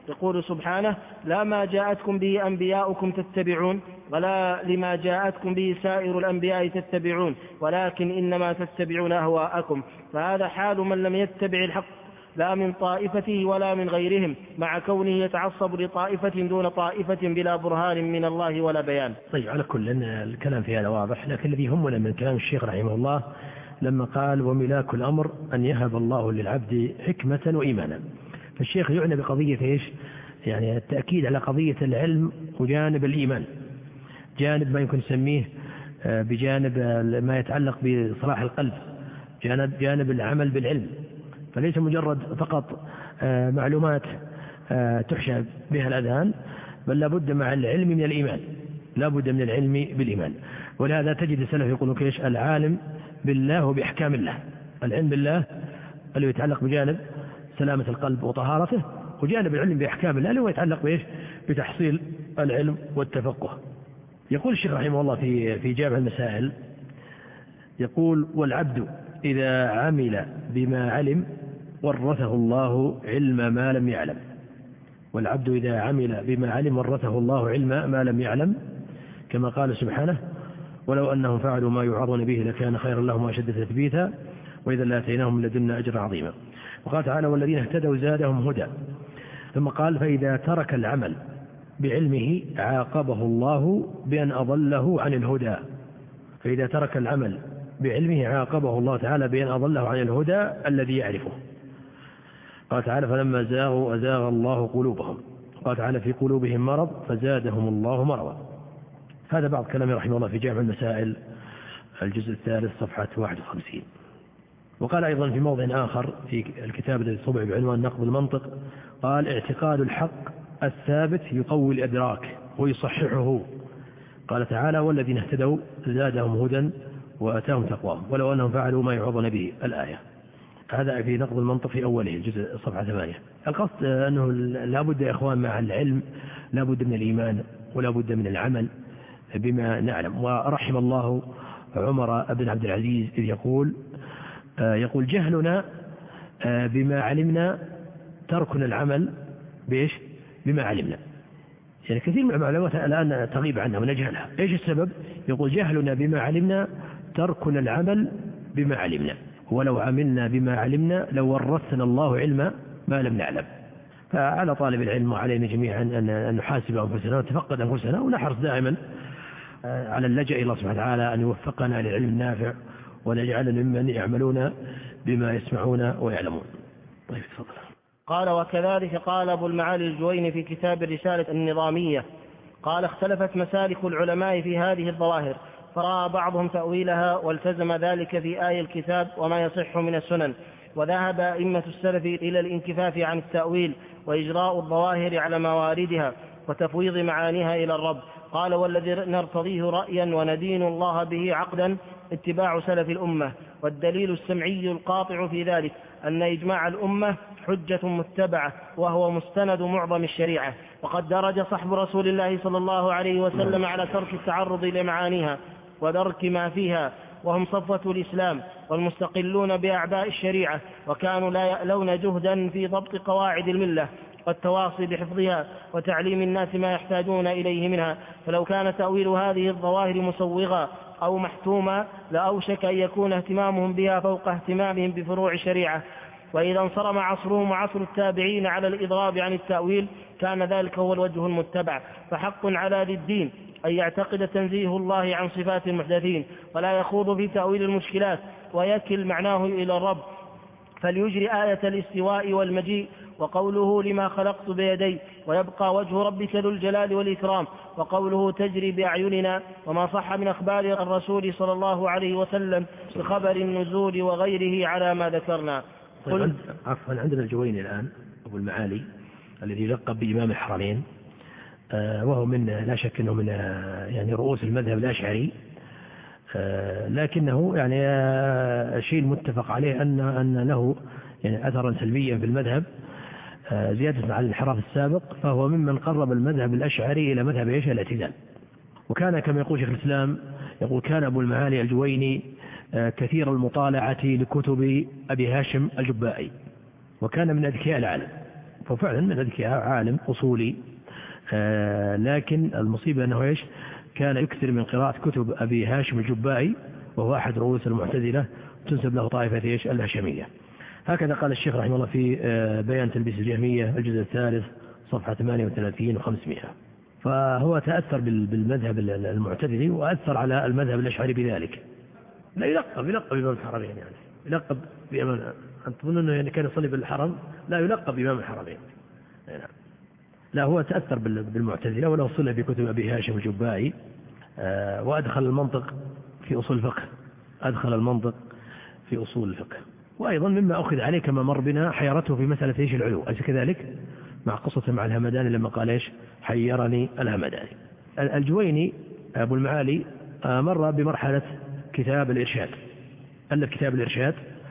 يقول سبحانه: لا ما جاءتكم به أنبياؤكم تتبعون ولا لما جاءتكم به سائر الأنبياء تتبعون ولكن إنما تتبعون أهواءكم. فهذا حال من لم يتبع الحق لا من طائفته ولا من غيرهم، مع كونه يتعصب لطائفة دون طائفة بلا برهان من الله ولا بيان. طيب، على كل الكلام في هذا واضح، لكن الذي يهمنا من كلام الشيخ رحمه الله لما قال: وملاك الأمر أن يهب الله للعبد حكمة وإيمانا. فالشيخ يعنى بقضية إيش؟ يعني التأكيد على قضية العلم وجانب الإيمان، جانب ما يمكن نسميه بجانب ما يتعلق بصلاح القلب، جانب العمل بالعلم، فليس مجرد فقط معلومات تحشى بها الأذهان، بل لابد مع العلم من الإيمان، لابد من العلم بالإيمان. ولهذا تجد السلف يقولون كيش: العالم بالله وبأحكام الله. العلم بالله اللي يتعلق بجانب سلامة القلب وطهارته، وجانب العلم بأحكام الله اللي هو يتعلق بإيش؟ بتحصيل العلم والتفقه. يقول الشيخ رحمه الله في جامع المسائل، يقول: والعبد إذا عمل بما علم ورثه الله علم ما لم يعلم. والعبد إذا عمل بما علم ورثه الله علم ما لم يعلم، كما قال سبحانه: ولو أنهم فعلوا ما يوعظون به لكان خيرا لهم وأشد تثبيتا وإذا لآتيناهم من لدنا أجرا عظيما. وقال تعالى: والذين اهتدوا زادهم هدى. ثم قال: فإذا ترك العمل بعلمه عاقبه الله بأن أضله عن الهدى. فإذا ترك العمل بعلمه عاقبه الله تعالى بأن أضله عن الهدى الذي يعرفه. قال تعالى: فلما زاغوا أزاغ الله قلوبهم. قال تعالى: في قلوبهم مرض فزادهم الله مرضا. هذا بعض كلام رحمه الله في جامع المسائل الجزء الثالث صفحة 51. وقال أيضا في موضع آخر في الكتاب الذي طبع بعنوان نقد المنطق، قال: اعتقاد الحق الثابت يقوي الإدراك ويصححه. قال تعالى: والذين اهتدوا زادهم هدى وآتاهم تقواهم ولو أنهم فعلوا ما يعظون به. الآية. هذا في نقد المنطق في أوله الجزء صفحة 8. القصد أنه لابد يا إخوان مع العلم لابد من الإيمان ولابد من العمل بما نعلم. ورحم الله عمر بن عبد العزيز إذ يقول: جهلنا بما علمنا تركنا العمل بما علمنا. يعني كثير من المعلومات الآن تغيب عنها ونجهلها. إيش السبب؟ يقول: جهلنا بما علمنا تركنا العمل بما علمنا، ولو عملنا بما علمنا لو ورثنا الله علم ما لم نعلم. فعلى طالب العلم وعلينا جميعا أن نحاسب أنفسنا ونتفقد أنفسنا ونحرص دائما على اللجأ إلى الله سبحانه وتعالى أن يوفقنا للعلم النافع ونجعلنا ممن يعملون بما يسمعون ويعلمون. طيب تفضل. قال: وكذلك قال أبو المعالي الجويني في كتاب الرسالة النظامية، قال: اختلفت مسالك العلماء في هذه الظواهر، فرأى بعضهم تأويلها والتزم ذلك في آي الكتاب وما يصح من السنن، وذهب أئمة السلف إلى الانكفاف عن التأويل وإجراء الظواهر على مواردها وتفويض معانيها إلى الرب. قال: والذي نرتضيه رأيا وندين الله به عقدا اتباع سلف الأمة، والدليل السمعي القاطع في ذلك أن إجماع الأمة حجة متبعة وهو مستند معظم الشريعة. وقد درج صحب رسول الله صلى الله عليه وسلم على ترك التعرض لمعانيها ودرك ما فيها، وهم صفوة الإسلام والمستقلون بأعباء الشريعة، وكانوا لا يألون جهدا في ضبط قواعد الملة والتواصي بحفظها وتعليم الناس ما يحتاجون إليه منها. فلو كان تأويل هذه الظواهر مسوغا أو محتوما لأوشك أن يكون اهتمامهم بها فوق اهتمامهم بفروع الشريعة. وإذا انصرم عصرهم وعصر التابعين على الإضراب عن التأويل كان ذلك هو الوجه المتبع. فحق على ذي الدين أن يعتقد تنزيه الله عن صفات المحدثين ولا يخوض في تأويل المشكلات ويكل معناه إلى الرب، فليجري آية الاستواء والمجيء وقوله لما خلقت بيدي، ويبقى وجه ربك ذو الجلال والإكرام، وقوله تجري بأعيننا، وما صح من أخبار الرسول صلى الله عليه وسلم بخبر النزول وغيره على ما ذكرنا. طيب عفوا، عندنا الجويني الآن أبو المعالي الذي يلقب بإمام الحرمين، وهو من لا شك أنه من يعني رؤوس المذهب الأشعري، لكنه يعني شيء متفق عليه أن له يعني أثرا سلبيا في المذهب زيادة على الانحراف السابق، فهو ممن قرب المذهب الأشعري إلى مذهب الاعتزال. وكان كما يقول شيخ الإسلام يقول: كان أبو المعالي الجويني كثير المطالعة لكتب أبي هاشم الجبائي، وكان من أذكياء العالم، ففعلا من الأذكياء عالم أصولي، لكن المصيبة أنه إيش كان يكثر من قراءة كتب أبي هاشم الجبائي، وهو أحد رؤوس المعتزلة تنسب له طائفة إيش الهاشمية. هكذا قال الشيخ رحمه الله في بيان تلبيس الجهمية الجزء الثالث صفحة 38 و500. فهو تأثر بالمذهب المعتزلي وأثر على المذهب الأشعري بذلك. لا يلقب إمام الحرمين، يعني يلقب بإمام. أنت تظن أنه كان يصلي بالحرم؟ لا يلقب إمام الحرمين. لا، هو تأثر بالمعتزلة، وله صلة بكتب أبي هاشم الجبائي، وأدخل المنطق في أصول الفقه، وأيضا مما أخذ عليه كما مر بنا حيرته في مسألة إيش العلو، أليس كذلك؟ مع قصة مع الهمداني لما قال إيش حيرني الهمداني. الجويني أبو المعالي مر بمرحلة كتاب الإرشاد، ألف كتاب الإرشاد،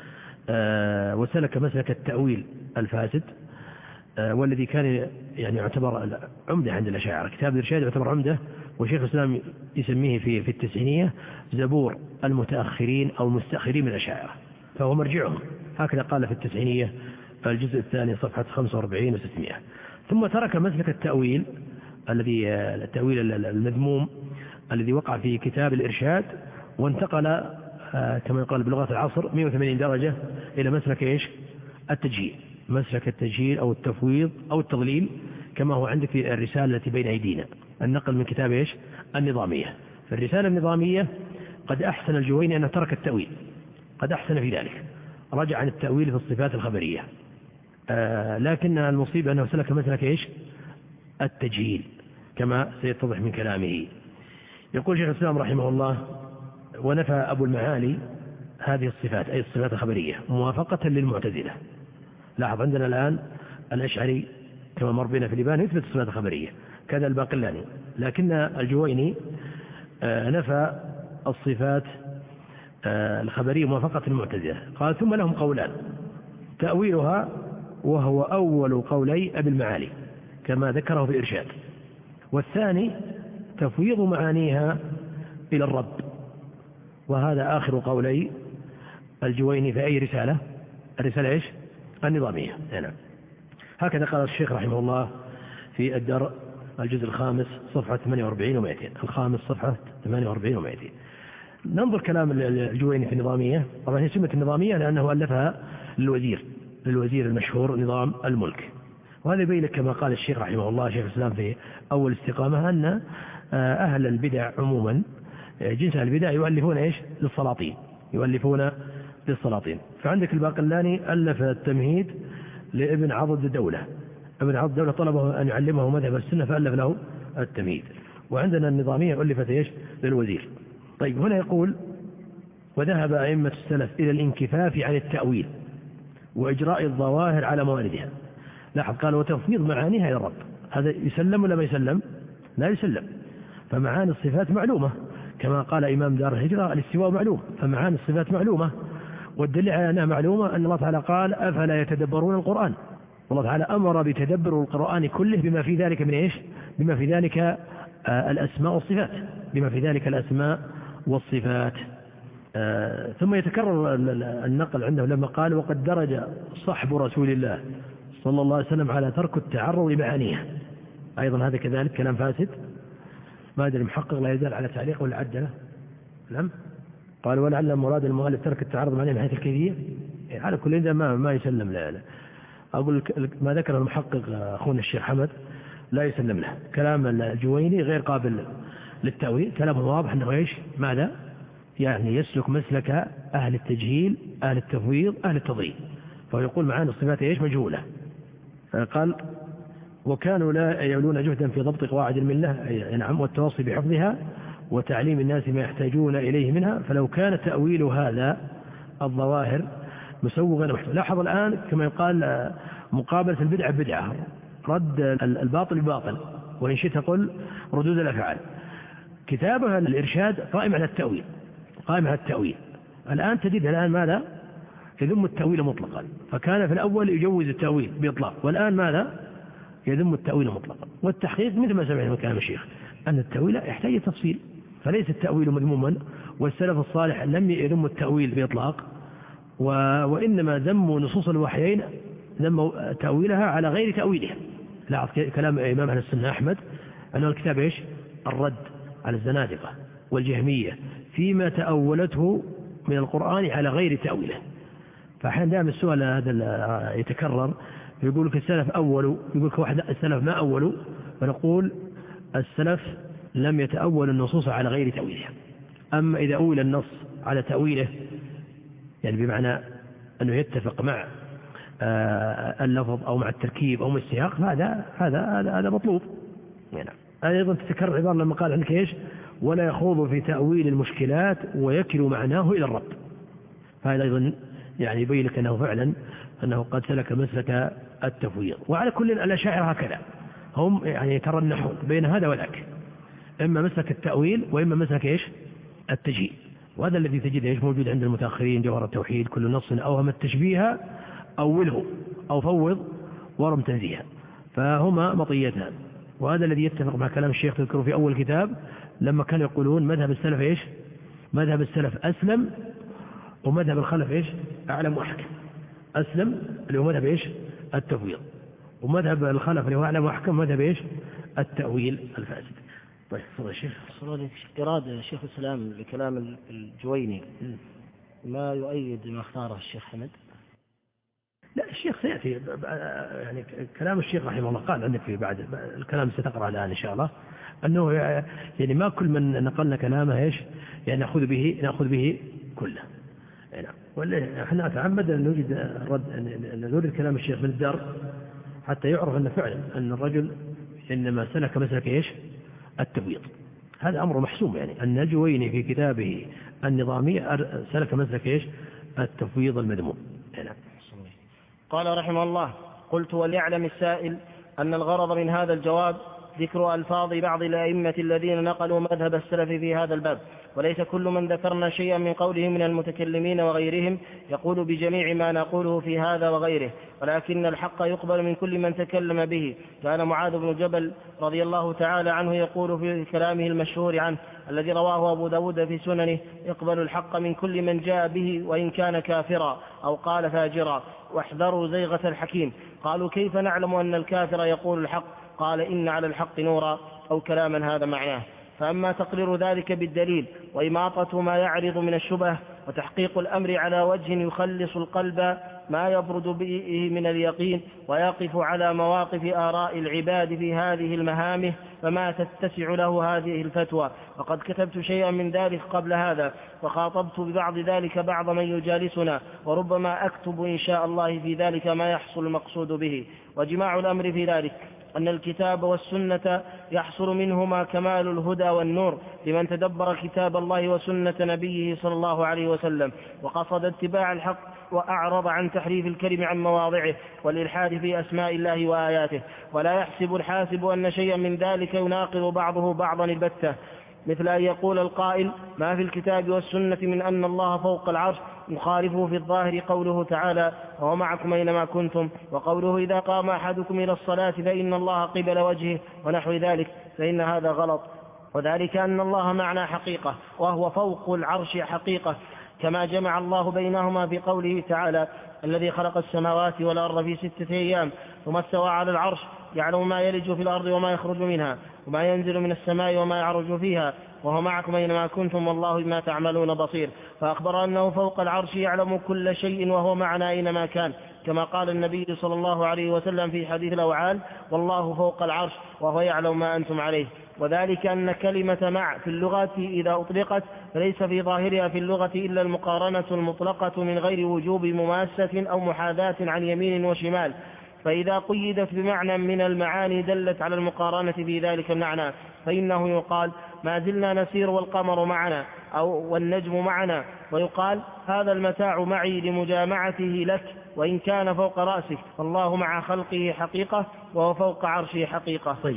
وسلك مسلك التأويل الفاسد، والذي كان يعني يعتبر عمدة عند الأشاعرة. كتاب الإرشاد يعتبر عمدة، وشيخ الإسلام يسميه في التسعينية زبور المتأخرين أو المستأخرين من الأشاعرة، فهو مرجعهم. هكذا قال في التسعينية الجزء الثاني صفحة 45 و600. ثم ترك مسلك التأويل التأويل المذموم الذي وقع في كتاب الإرشاد، وانتقل كما يقال بلغة العصر 180 درجة إلى مسلك إيش التجهيل، مسلك التجهيل أو التفويض أو التضليل، كما هو عندك في الرسالة التي بين أيدينا، النقل من كتاب إيش النظامية. في الرسالة النظامية قد أحسن الجويني أنه ترك التأويل، قد أحسن في ذلك، رجع عن التأويل في الصفات الخبرية، لكن المصيبة أنه سلك مسلك إيش التجهيل كما سيتضح من كلامه. يقول شيخ الإسلام رحمه الله: ونفى أبو المعالي هذه الصفات، أي الصفات الخبرية، موافقة للمعتزلة. لاحظ عندنا الآن الأشعري كما مر بنا في الإبانة يثبت الصفات الخبرية، كذا الباقلاني، لكن الجويني نفى الصفات الخبرية موافقة المعتزلة. قال: ثم لهم قولان، تأويلها وهو أول قولي أبي المعالي كما ذكره في الإرشاد، والثاني تفويض معانيها إلى الرب، وهذا آخر قولي الجويني في أي رسالة؟ الرسالة إيش النظامية. نعم. هكذا قال الشيخ رحمه الله في الدرء الجزء الخامس صفحة 48 و200، الخامس صفحة 48 و200. ننظر كلام الجويني في النظامية. طبعا هي سمة النظامية لأنه ألفها للوزير المشهور نظام الملك، وهذا يبين لك كما قال الشيخ رحمه الله شيخ الإسلام في أول استقامة أن أهل البدع عموما جنس البدع يؤلفون إيش للسلاطين. فعندك الباقلاني ألف التمهيد لابن عضد الدولة، ابن عضد الدولة طلبه أن يعلمه مذهب السنة فألف له التمهيد. وعندنا النظامية ألفت إيش للوزير. طيب هنا يقول: وذهب أئمة السلف إلى الانكفاف عن التأويل وإجراء الظواهر على مواردها. لاحظ قال: وتفويض معانيها إلى الرب. هذا يسلم ولا ما يسلم؟ لا يسلم. فمعاني الصفات معلومة، كما قال إمام دار الهجرة: الاستواء معلوم، فمعاني الصفات معلومة. والدليل على أنها معلومة أن الله تعالى قال: أفلا يتدبرون القرآن. والله تعالى أمر بتدبر القرآن كله بما في ذلك من إيش؟ بما في ذلك الأسماء والصفات. ثم يتكرر النقل عنده لما قال: وقد درج صحب رسول الله صلى الله عليه وسلم على ترك التعرض لمعانيها. أيضا هذا كذلك كلام فاسد، ما أدري المحقق لا يزال على تعليق ولا عدله. لم قال: ولعل مراد المؤلف ترك التعرض معانيها من حيث الكيفية. على كل ذا ما يسلم له. أقول ما ذكر المحقق أخونا الشيخ حمد لا يسلم له. كلام الجويني غير قابل للتأويل، كلامه واضح أنه إيش ماذا يعني يسلك مسلك أهل التجهيل، أهل التفويض، أهل التضليل. فيقول معاني الصفات إيش مجهولة. قال: وكانوا لا يولون جهدا في ضبط قواعد الملة، نعم، والتواصي بحفظها وتعليم الناس ما يحتاجون إليه منها، فلو كان تأويل هذا الظواهر مسوغا محتوى. لاحظ الآن كما يقال مقابلة البدعة بدعة، رد الباطل بباطل، وإن شئت قل ردود الأفعال. كتابها الإرشاد قائم على التأويل، الآن تجد ماذا؟ يذم التأويل مطلقا. فكان في الأول يجوز التأويل بإطلاق، والآن ماذا؟ يذم التأويل مطلقا. والتحقيق مثل ما سمعنا من كلام الشيخ أن التأويل يحتاج تفصيل، فليس التأويل مذموما، والسلف الصالح لم يذم التأويل بإطلاق، وإنما ذموا نصوص الوحيين ذموا تأويلها على غير تأويلها. لاحظ كلام إمام أهل السنة أحمد أنه الكتاب إيش؟ الرد على الزنادقة والجهمية فيما تأولته من القرآن على غير تأويله. فأحيانا دائما السؤال هذا يتكرر، يقول لك السلف أولوا، يقول لك واحد السلف ما أولوا، فنقول السلف لم يتأول النصوص على غير تأويلها. أما إذا أول النص على تأويله، يعني بمعنى أنه يتفق مع اللفظ أو مع التركيب أو مع السياق، هذا مطلوب. يعني أيضا تتكرر عبارة لما قال عنك إيش؟ ولا يخوض في تأويل المشكلات ويكل معناه إلى الرب. فهذا أيضا يعني يبين لك أنه فعلا أنه قد سلك مسلك التفويض. وعلى كل الأشاعرة هكذا، هم يعني يترنحون بين هذا وذاك، إما مسلك التأويل وإما مسلك إيش؟ التجهيل. وهذا الذي تجد إيش موجود عند المتأخرين، جوهر التوحيد: كل نص أوهم التشبيه أوله أو فوض ورم تنزيها، فهما مطيتان. وهذا الذي يتفق مع كلام الشيخ تذكره في أول كتاب لما كانوا يقولون مذهب السلف إيش؟ مذهب السلف أسلم، ومذهب الخلف إيش؟ أعلم وأحكم. أسلم اللي هو مذهب إيش؟ التفويض، ومذهب الخلف اللي هو أعلم وأحكم مذهب إيش؟ التأويل الفاسد. طيب تفضل يا شيخ. إرادة شيخ الإسلام لكلام الجويني ما يؤيد ما اختاره الشيخ حمد؟ لا، الشيخ سيأتي يعني كلام الشيخ رحمه الله قال عندك في بعد الكلام ستقرأ الآن إن شاء الله، أنه يعني ما كل من نقلنا كلامه إيش يعني نأخذ به كله. يعني احنا نتعمد أن نوجد الرد، أن نورد كلام الشيخ من الدار حتى يعرف أن فعلا أن الرجل إنما سلك مسلك إيش؟ التبويض. هذا أمر محسوم، يعني أن الجويني في كتابه النظامي سلك مسلك إيش؟ التفويض المذموم. يعني قال رحمه الله: قلت وليعلم السائل أن الغرض من هذا الجواب ذكر ألفاظ بعض الأئمة الذين نقلوا مذهب السلف في هذا الباب، وليس كل من ذكرنا شيئا من قولهم من المتكلمين وغيرهم يقول بجميع ما نقوله في هذا وغيره، ولكن الحق يقبل من كل من تكلم به. كان معاذ بن جبل رضي الله تعالى عنه يقول في كلامه المشهور عنه الذي رواه أبو داود في سننه: اقبلوا الحق من كل من جاء به وإن كان كافرا أو قال فاجرا، واحذروا زيغة الحكيم. قالوا: كيف نعلم أن الكافر يقول الحق؟ قال: إن على الحق نورا، أو كلاما هذا معناه. فأما تقرير ذلك بالدليل وإماطة ما يعرض من الشبه وتحقيق الأمر على وجه يخلص القلب ما يبرد به من اليقين ويقف على مواقف آراء العباد في هذه المهامه، فما تتسع له هذه الفتوى. وقد كتبت شيئا من ذلك قبل هذا، وخاطبت ببعض ذلك بعض من يجالسنا، وربما أكتب إن شاء الله في ذلك ما يحصل المقصود به. وجماع الأمر في ذلك أن الكتاب والسنة يحصل منهما كمال الهدى والنور لمن تدبر كتاب الله وسنة نبيه صلى الله عليه وسلم، وقصد اتباع الحق وأعرض عن تحريف الكلم عن مواضعه والإلحاد في أسماء الله وآياته. ولا يحسب الحاسب أن شيئا من ذلك يناقض بعضه بعضا البتة، مثل أن يقول القائل: ما في الكتاب والسنة من أن الله فوق العرش، يخالفه في الظاهر قوله تعالى: وهو معكم أينما كنتم، وقوله: إذا قام أحدكم إلى الصلاة فإن الله قبل وجهه، ونحو ذلك، فإن هذا غلط. وذلك أن الله معنا حقيقة، وهو فوق العرش حقيقة، كما جمع الله بينهما في قوله تعالى: الذي خلق السماوات والأرض في 6 أيام ثم استوى على العرش، يعلم ما يلج في الأرض وما يخرج منها وما ينزل من السماء وما يعرج فيها، وهو معكم أينما كنتم والله بما تعملون بصير. فأخبر أنه فوق العرش يعلم كل شيء وهو معنا أينما كان، كما قال النبي صلى الله عليه وسلم في حديث الأوعال: والله فوق العرش وهو يعلم ما أنتم عليه. وذلك أن كلمة مع في اللغة إذا أطلقت فليس في ظاهرها في اللغة إلا المقارنة المطلقة من غير وجوب مماسة أو محاذاة عن يمين وشمال، فإذا قيدت بمعنى من المعاني دلت على المقارنة في ذلك المعنى، فإنه يقال: ما زلنا نسير والقمر معنا، أو والنجم معنا، ويقال: هذا المتاع معي لمجامعته لك وإن كان فوق رأسك، فالله مع خلقه حقيقة وهو فوق عرشه حقيقة. طيب،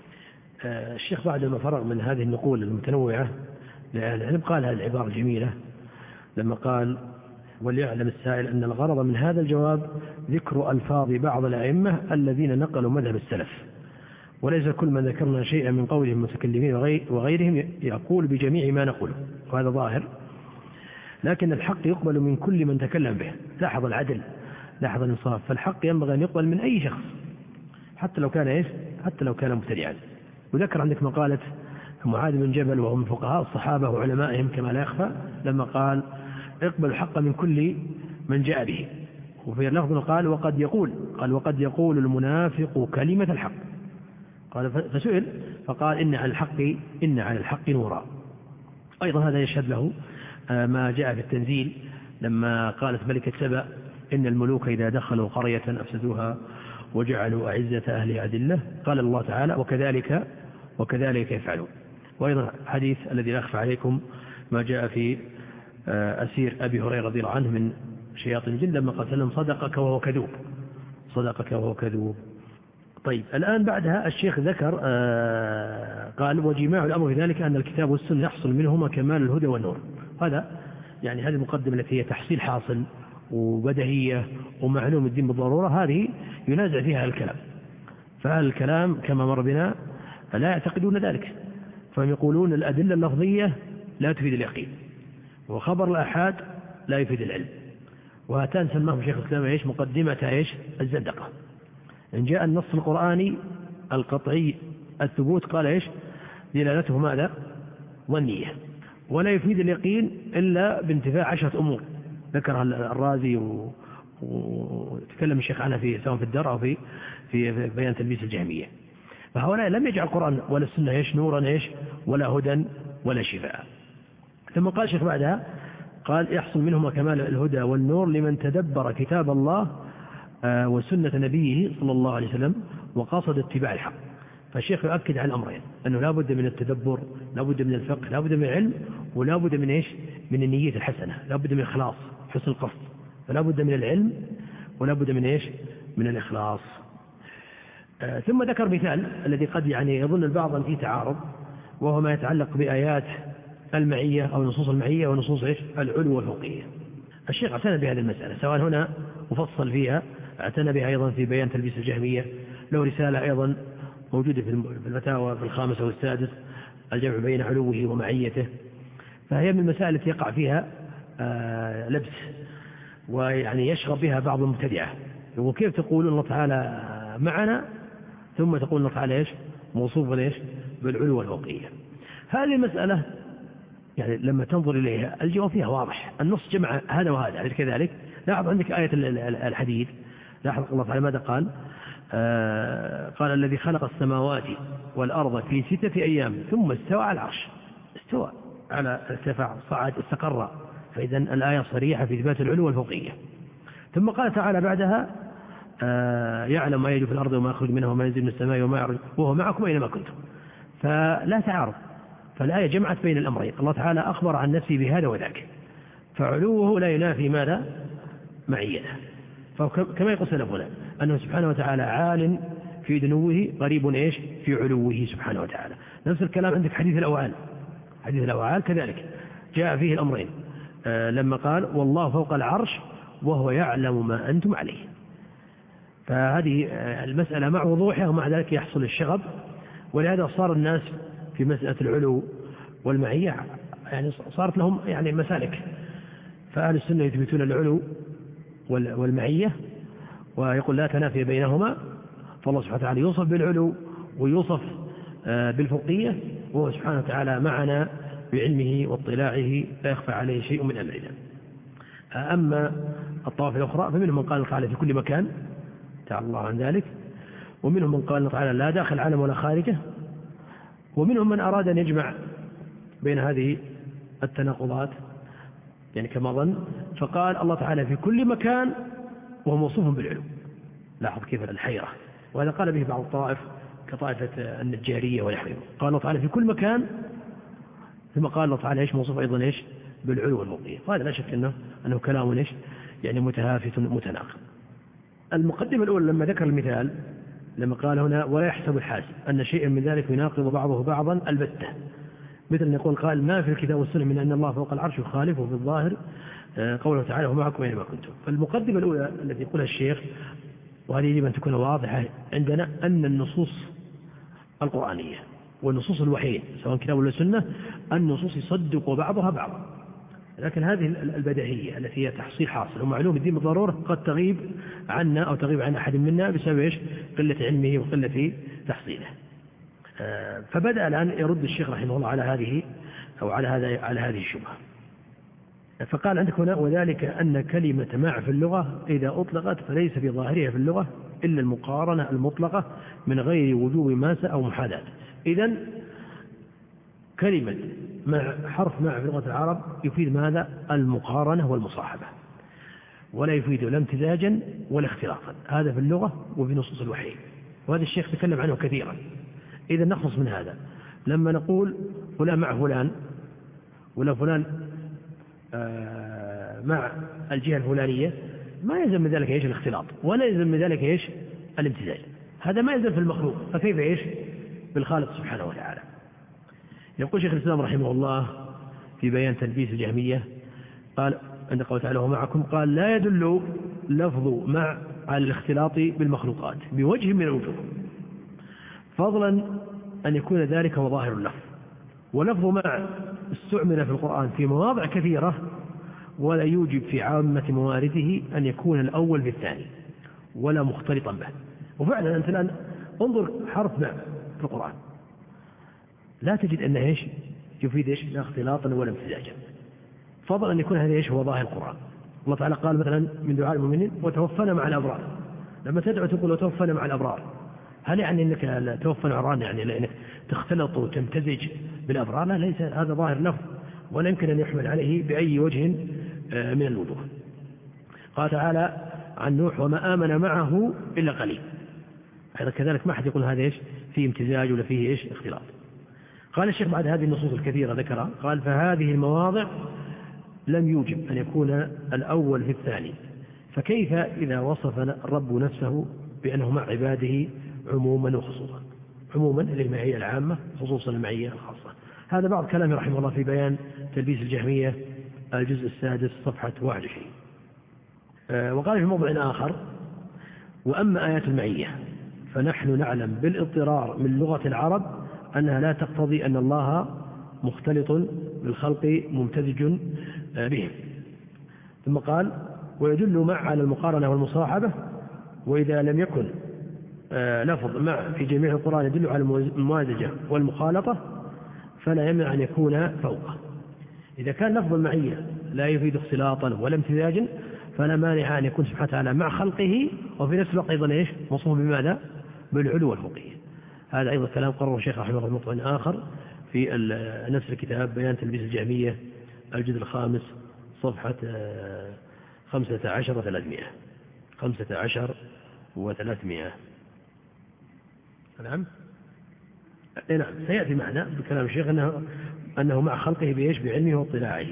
الشيخ بعد ما فرغ من هذه النقول المتنوعة لأن قال هذه العبارة الجميلة لما قال: وليعلم السائل أن الغرض من هذا الجواب ذكر ألفاظ بعض الأئمة الذين نقلوا مذهب السلف، وليس كل من ذكرنا شيئا من قولهم المتكلمين وغيرهم يقول بجميع ما نقوله، وهذا ظاهر، لكن الحق يقبل من كل من تكلم به. لاحظ العدل، لاحظ الإنصاف. فالحق ينبغي أن يقبل من أي شخص حتى لو كان إيش؟ حتى لو كان مبتدعا. وذكر عندك مقالة معاذ بن جبل وهو من فقهاء الصحابة وعلمائهم كما لا يخفى، لما قال اقبل الحق من كل من جاء به. وفي لفظ قال وقد يقول المنافق كلمة الحق. قال فسئل فقال إن على الحق نورا. أيضا هذا يشهد له ما جاء في التنزيل لما قالت ملكة سبأ إن الملوك إذا دخلوا قرية أفسدوها وجعلوا أعزة أهلها أذلة. قال الله تعالى وكذلك يفعلون. وأيضا حديث الذي لا أخفى عليكم ما جاء في أسير أبي هريرة رضي الله عنه من شياطين الجن لما قال سلم صدقك وهو كذوب. طيب الآن بعدها الشيخ ذكر قال وجماع الأمر في ذلك أن الكتاب والسنة يحصل منهما كمال الهدى والنور. هذه المقدمة التي هي تحصيل حاصل وبدهية ومعلوم الدين بالضرورة، هذه ينازع فيها الكلام. فالكلام كما مر بنا لا يعتقدون ذلك، فهم يقولون الأدلة اللفظية لا تفيد اليقين، وخبر الآحاد لا يفيد العلم. وهاتان سماهم شيخ الإسلام مقدمة الزندقة. إن جاء النص القرآني القطعي الثبوت قال دلالته ماذا؟ ظنية، ولا يفيد اليقين إلا بانتفاع 10 أمور ذكرها الرازي وتكلم الشيخ عنها سواء في الدرع أو في بيان تلبيس الجهمية. فهؤلاء لم يجعل القرآن ولا السنة نورا ولا هدى ولا شفاء. ثم قال الشيخ بعدها قال يحصل منهما كمال الهدى والنور لمن تدبر كتاب الله وسنة نبيه صلى الله عليه وسلم وقصد اتباع الحق. فالشيخ يؤكد على الأمرين، أنه لا بد من التدبر، لا بد من الفقه، لا بد من العلم، ولا بد من من النية الحسنة، لا بد من الإخلاص حسن القصد. فلا بد من العلم ولا بد من من الإخلاص. ثم ذكر مثال الذي قد يظن البعض أن فيه تعارض، وهو ما يتعلق بآيات المعية أو نصوص المعية ونصوص العلو والفوقية. الشيخ اعتنى بهذه المسألة سواء هنا مفصل فيها، اعتنى بها أيضا في بيان تلبيس الجهمية، له رسالة أيضا موجودة في الفتاوى في 5 و6 الجمع بين علوه ومعيته. فهي من المسائل التي يقع فيها لبس يشغب بها بعض المبتدعة. وكيف تقول الله تعالى معنا ثم تقول الله تعالى موصوف بالعلو والفوقية؟ هذه المسألة لما تنظر إليها الجواب فيها واضح، النص جمع هذا وهذا. كذلك لاحظ عندك آية الحديد، لاحظ الله تعالى ماذا قال؟ قال الذي خلق السماوات والأرض في 6 أيام ثم استوى على العرش. استوى على ارتفاع صعد استقر. فإذا الآية صريحة في إثبات العلو والفوقية. ثم قال تعالى بعدها يعلم ما يجري في الأرض وما يخرج منها وما ينزل من السماء وما يعرج وهو معكم أينما كنتم. فلا تعارض، فالآية جمعت بين الأمرين. الله تعالى أخبر عن نفسه بهذا وذاك، فعلوه لا ينافي ماذا؟ معيته. فكما يقول سلفنا أنه سبحانه وتعالى عال في دنوه قريب في علوه سبحانه وتعالى. نفس الكلام عندك حديث الأوعال كذلك جاء فيه الأمرين لما قال والله فوق العرش وهو يعلم ما أنتم عليه. فهذه المسألة مع وضوحها ومع ذلك يحصل الشغب. ولهذا صار الناس في مسألة العلو والمعية صارت لهم مسالك. فأهل السنة يثبتون العلو والمعية ويقول لا تنافي بينهما، فالله سبحانه وتعالى يوصف بالعلو ويوصف بالفوقية، وهو سبحانه وتعالى معنا بعلمه واطلاعه لا يخفى عليه شيء من أمرنا. أما الطوائف الأخرى فمنهم من قال تعالى في كل مكان تعالى الله عن ذلك، ومنهم من قال تعالى لا داخل العالم ولا خارجه، ومنهم من أراد أن يجمع بين هذه التناقضات كما ظن، فقال الله تعالى في كل مكان وهو موصوف بالعلو. لاحظ كيف الحيرة. وهذا قال به بعض الطوائف كطائفة النجارية ونحوهم، قال الله تعالى في كل مكان ثم قال الله تعالى موصوف أيضا بالعلو والفوقية. وهذا لا شك أنه كلام متهافت متناقض. المقدمة الأولى لما ذكر المثال لما قال هنا ولا يحسب الحاسب أن شيئا من ذلك يناقض بعضه بعضا البتة، مثل أن يقول قال ما في الكتاب والسنة من أن الله فوق العرش يخالفه في الظاهر قوله تعالى ومعكم أينما كنتم. فالمقدمة الأولى التي يقولها الشيخ، وهذه يجب أن تكون واضحة عندنا، أن النصوص القرآنية والنصوص الوحيين سواء كتاب ولا سنة النصوص يصدق بعضها بعضا. لكن هذه البديهية التي هي تحصيل حاصل ومعلوم الدين بالضرورة قد تغيب عنا أو تغيب عن أحد منا بسبب إيش؟ قلة علمه وقلة تحصيله. فبدأ الآن يرد الشيخ رحمه الله على هذه أو على هذه الشبهة. فقال عندك هنا: وذلك أن كلمة مع في اللغة إذا أطلقت فليس في ظاهرها في اللغة إلا المقارنة المطلقة من غير وجوب ماسة أو محاذاة. إذن كلمة مع حرف مع في لغة العرب يفيد ماذا؟ المقارنة والمصاحبة، ولا يفيد لا امتزاجا ولا اختلاطا. هذا في اللغة وفي نصوص الوحي، وهذا الشيخ تكلم عنه كثيرا. إذا نخلص من هذا لما نقول فلان مع فلان ولا فلان مع الجهة الفلانية، ما يلزم من ذلك إيش؟ الاختلاط، ولا يلزم من ذلك إيش؟ الامتزاج. هذا ما يلزم في المخلوق، فكيف إيش؟ بالخالق سبحانه وتعالى. يقول شيخ الإسلام رحمه الله في بيان تلبيس الجهمية، قال عند قوله تعالى: ومعكم، قال: لا يدل لفظ مع على الاختلاط بالمخلوقات بوجه من الوجوه، فضلا أن يكون ذلك هو ظاهر اللفظ. ولفظ مع استعمل في القرآن في مواضع كثيرة، ولا يوجب في عامة موارده أن يكون الأول بالثاني ولا مختلطا به. وفعلا أنت الآن انظر حرف مع في القرآن لا تجد أنه إيش؟ يفيد إيش؟ لا اختلاطا ولا امتزاجا، فضلا أن يكون هذا إيش؟ هو ظاهر القرآن. الله تعالى قال مثلا من دعاء المؤمنين: وتوفنا مع الأبرار. لما تدعو تقول وتوفنا مع الأبرار، هل يعني أنك لا توفى مع الأبرار يعني لأنك تختلط وتمتزج بالأبرار؟ لا، ليس هذا ظاهر لفظ، ولا يمكن أن يحمل عليه بأي وجه من الوجوه. قال تعالى عن نوح: وما آمن معه إلا قليل. أيضا كذلك ما أحد يقول هذا إيش؟ فيه امتزاج ولا فيه إيش؟ اختلاط. قال الشيخ بعد هذه النصوص الكثيرة ذكرها، قال: فهذه المواضع لم يوجب أن يكون الأول في الثاني، فكيف إذا وصف الرب نفسه بأنه مع عباده عموما وخصوصا؟ عموما المعية العامة، خصوصا المعية الخاصة. هذا بعض كلامه رحمه الله في بيان تلبيس الجهمية الجزء 6 صفحة 21. وقال في موضع آخر: وأما آيات المعية فنحن نعلم بالاضطرار من لغة العرب أنها لا تقتضي أن الله مختلط بالخلق ممتزج بهم. ثم قال: ويدل مع على المقارنة والمصاحبة، وإذا لم يكن لفظ مع في جميع القرآن يدل على الممازجة والمخالطة فلا يمنع أن يكون فوقه. إذا كان لفظ المعية لا يفيد اختلاطا ولا امتزاجا فلا مانع أن يكون سبحانه وتعالى مع خلقه وفي نفس الوقت أيضا إيش؟ موصوف بماذا؟ بالعلو والفوقية. هذا أيضا كلام قرره الشيخ رحمه الله في موضع آخر في نفس الكتاب بيان تلبيس الجهمية الجزء 5 صفحة 15 و300. 15 و300. نعم سيأتي معنا بكلام الشيخ أنه مع خلقه بإيش؟ بعلمه واطلاعه.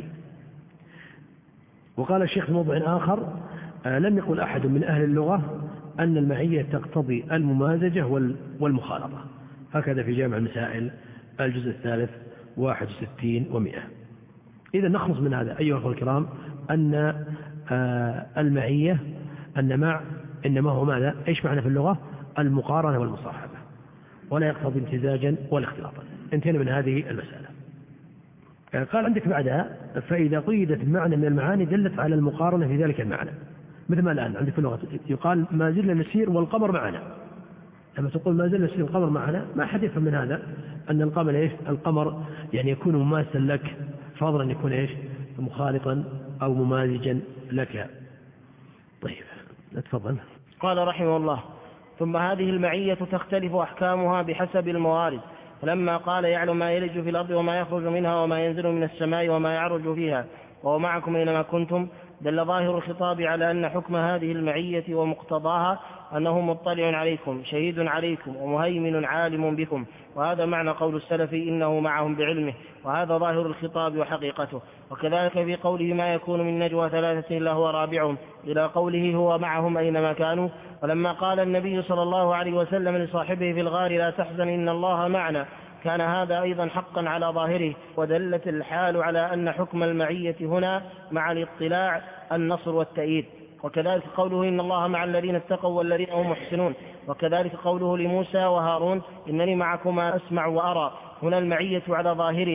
وقال الشيخ في موضع آخر: لم يقل أحد من أهل اللغة أن المعية تقتضي الممازجة والمخالطة. هكذا في جامع المسائل الجزء 3 61 و100. إذا نخلص من هذا أيها الأخوة الكرام أن المعية أن مع إنما هو ماذا؟ إيش معنى في اللغة؟ المقارنة والمصاحبة، ولا يقتضي امتزاجا ولا اختلاطا. انتهينا من هذه المسألة. قال عندك بعدها: فإذا قيدت معنى من المعاني دلت على المقارنة في ذلك المعنى، مثل ما الآن عندك في اللغة يقال ما زلنا نسير والقمر معنا. لما تقول ما زلنا نسير والقمر معنا ما حد يفهم من هذا أن القمر إيش؟ القمر يعني يكون مماثلا لك، فضلا أن يكون إيش؟ مخالطا أو ممازجا لك. طيب نتفضل. قال رحمه الله: ثم هذه المعية تختلف أحكامها بحسب الموارد، فلما قال: يعلم ما يلج في الأرض وما يخرج منها وما ينزل من السماء وما يعرج فيها وهو معكم أينما كنتم، دل ظاهر الخطاب على أن حكم هذه المعية ومقتضاها أنه مطلع عليكم شهيد عليكم ومهيمن عالم بكم، وهذا معنى قول السلف إنه معهم بعلمه، وهذا ظاهر الخطاب وحقيقته. وكذلك في قوله: ما يكون من نجوى 3 إلا هو رابعهم، إلى قوله: هو معهم أينما كانوا. ولما قال النبي صلى الله عليه وسلم لصاحبه في الغار: لا تحزن إن الله معنا، كان هذا أيضا حقا على ظاهره، ودلت الحال على أن حكم المعية هنا مع الاطلاع النصر والتأييد. وكذلك قوله: إن الله مع الذين اتقوا والذين هم محسنون. وكذلك قوله لموسى وهارون: إنني معكما أسمع وأرى، هنا المعية على ظاهرها،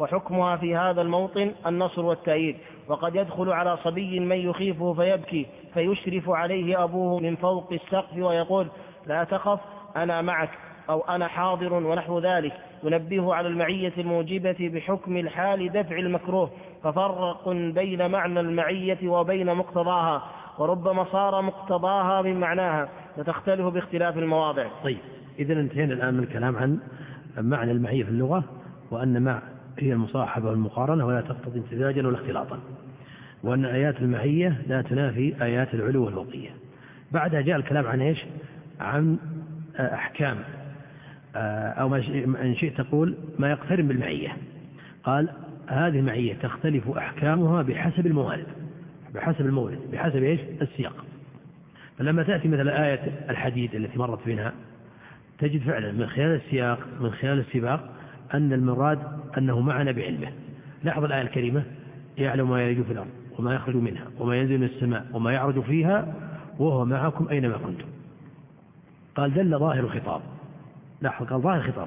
وحكمها في هذا الموطن النصر والتأييد. وقد يدخل على صبي من يخيفه فيبكي فيشرف عليه أبوه من فوق السقف ويقول لا تخف أنا معك أو أنا حاضر ونحو ذلك، ينبه على المعية الموجبة بحكم الحال دفع المكروه، ففرق بين معنى المعية وبين مقتضاها، وربما صار مقتضاها من معناها، فتختلف باختلاف المواضع. طيب، إذن انتهينا الآن من الكلام عن معنى المعية في اللغة، وأن مع هي المصاحبة والمقارنة ولا تقتضي امتزاجا ولا اختلاطا، وأن آيات المعية لا تنافي آيات العلو والفوقية. بعدها جاء الكلام عن إيش؟ عن أحكام أو ما إن شئت تقول ما يقترن بالمعية. قال هذه المعية تختلف أحكامها بحسب الموارد، بحسب المورد، بحسب إيش؟ السياق. فلما تأتي مثل آية الحديد التي مرت بنا تجد فعلا من خلال السياق، من خلال السباق، أن المراد أنه معنا بعلمه. لاحظ الآية الكريمة يعلم ما يلج في الأرض وما يخرج منها وما ينزل من السماء وما يعرج فيها وهو معكم أينما كنتم. قال دل ظاهر الخطاب، لاحظ قال ظاهر الخطاب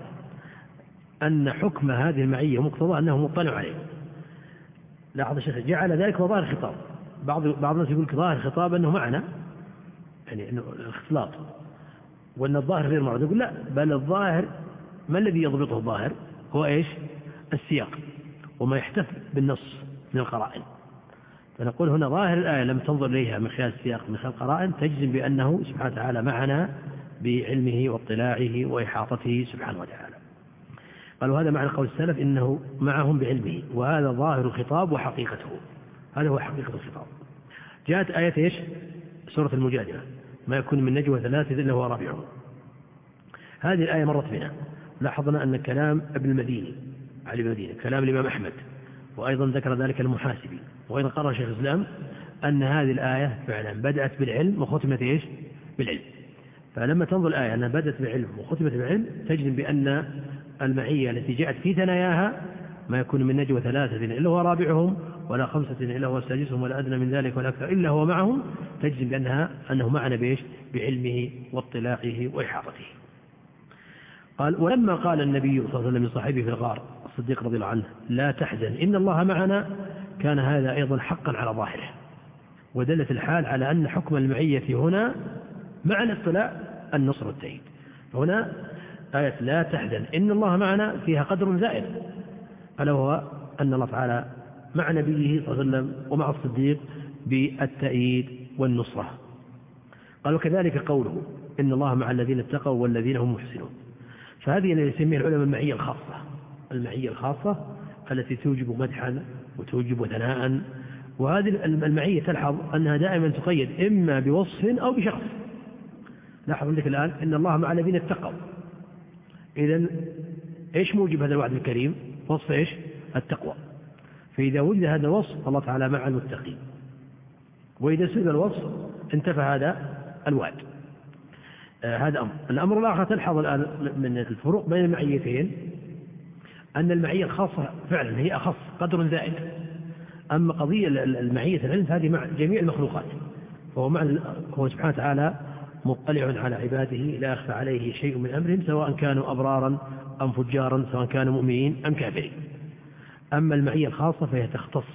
أن حكم هذه المعية مقتضى أنه مطلع عليه. لاحظ الشيخ جعل ذلك وظاهر الخطاب. بعض الناس يقول ظاهر الخطاب أنه معنا، يعني أنه الاختلاط، وأن الظاهر غير معروض. يقول لا، بل الظاهر ما الذي يضبطه الظاهر هو إيش؟ السياق وما يحتف بالنص من القرائن. فنقول هنا ظاهر الآية لم تنظر إليها من خلال السياق من خلال القرائن تجزم بأنه سبحانه وتعالى معنا بعلمه واطلاعه وإحاطته سبحانه وتعالى. قالوا هذا معنى قول السلف إنه معهم بعلمه، وهذا ظاهر الخطاب وحقيقته، هذا هو حقيقة الخطاب. جاءت آية إيش؟ سورة المجادلة ما يكون من نجوى ثلاثة إلا هو رابعهم. هذه الآية مرت بنا، لاحظنا أن كلام ابن المديني علي بن المديني كلام الإمام أحمد، وأيضا ذكر ذلك المحاسبي، وأيضا قرر شيخ الإسلام أن هذه الآية فعلا بدأت بالعلم وختمت إيش؟ بالعلم. فلما تنظر الآية أنها بدأت بالعلم وختمت بالعلم تجد بأن المعية التي جاءت في ثناياها ما يكون من نجوى ثلاثة إلا هو رابعهم ولا خمسة إلا هو سادسهم ولا أدنى من ذلك ولا أكثر إلا هو معهم، تجد بأنها أنه معنا بإيش؟ بعلمه واطلاعه وإحاطته. قال ولما قال النبي صلى الله عليه وسلم لصاحبه في الغار الصديق رضي الله عنه لا تحزن إن الله معنا، كان هذا أيضا حقا على ظاهره، ودلت الحال على أن حكم المعية هنا مع الاطلاع النصر والتأييد. هنا آية لا تحزن إن الله معنا فيها قدر زائد، ألا هو أن الله تعالى مع نبيه صلى الله عليه وسلم ومع الصديق بالتأييد والنصرة. قال وكذلك قوله إن الله مع الذين اتقوا والذين هم محسنون. فهذه اللي يسميها العلماء المعية الخاصة، المعية الخاصة التي توجب مدحا وتوجب ثناء. وهذه المعية تلحظ أنها دائما تقيد إما بوصف أو بشخص. لاحظ عندك الآن إن الله مع الذين اتقوا، إذن إيش موجب هذا الوعد الكريم؟ وصف إيش؟ التقوى. فإذا وجد هذا الوصف الله تعالى مع المتقين، وإذا سئل الوصف انتفى هذا الوعد. هذا أمر. الأمر الآخر تلحظ الآن من الفروق بين المعيتين أن المعية الخاصة فعلا هي أخص قدر زائد، أما قضية المعية العلم هذه مع جميع المخلوقات، هو سبحانه وتعالى مطلع على عباده لا يخفى عليه شيء من أمرهم سواء كانوا أبرارا أم فجارا، سواء كانوا مؤمنين أم كافرين. أما المعية الخاصة فهي تختص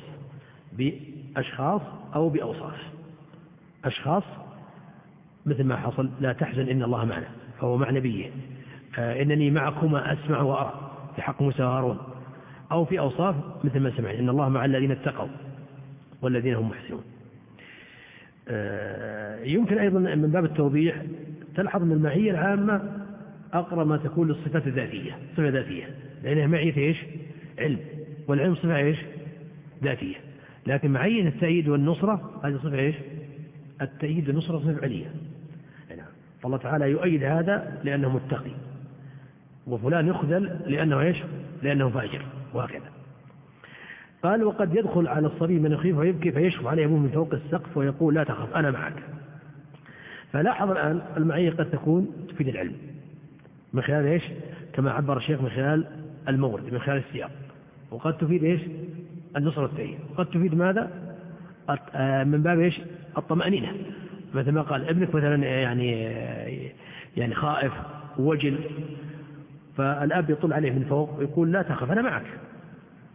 بأشخاص أو بأوصاف. أشخاص مثل ما حصل لا تحزن إن الله معنا، فهو مع نبيه، إنني معكما أسمع وأرى في حق موسى وهارون. أو في أوصاف مثل ما سمعنا إن الله مع الذين اتقوا والذين هم محسنون. يمكن أيضا من باب التوضيح تلحظ أن المعية العامة أقرب ما تكون للصفات الذاتية، صفة ذاتية، لأنها معية إيش؟ علم، والعلم صفة إيش؟ ذاتية. لكن معية التأييد والنصرة هذه صفة إيش؟ التأييد والنصرة صفة علية. فالله تعالى يؤيد هذا لأنه متقي، وفلان يخذل لأنه إيش؟ لأنه فاجر، وهكذا. قال وقد يدخل على الصبي من يخيف ويبكي فيشرف عليه أبوه من فوق السقف ويقول لا تخف أنا معك. فلاحظ الآن المعية قد تكون تفيد العلم من خلال إيش؟ كما عبر الشيخ من خلال المورد، من خلال السياق. وقد تفيد إيش؟ النصر والتأييد. وقد تفيد ماذا؟ من باب إيش؟ الطمأنينة، مثل ما قال ابنك مثلا يعني خائف ووجل، فالأب يطل عليه من فوق ويقول لا تخف أنا معك.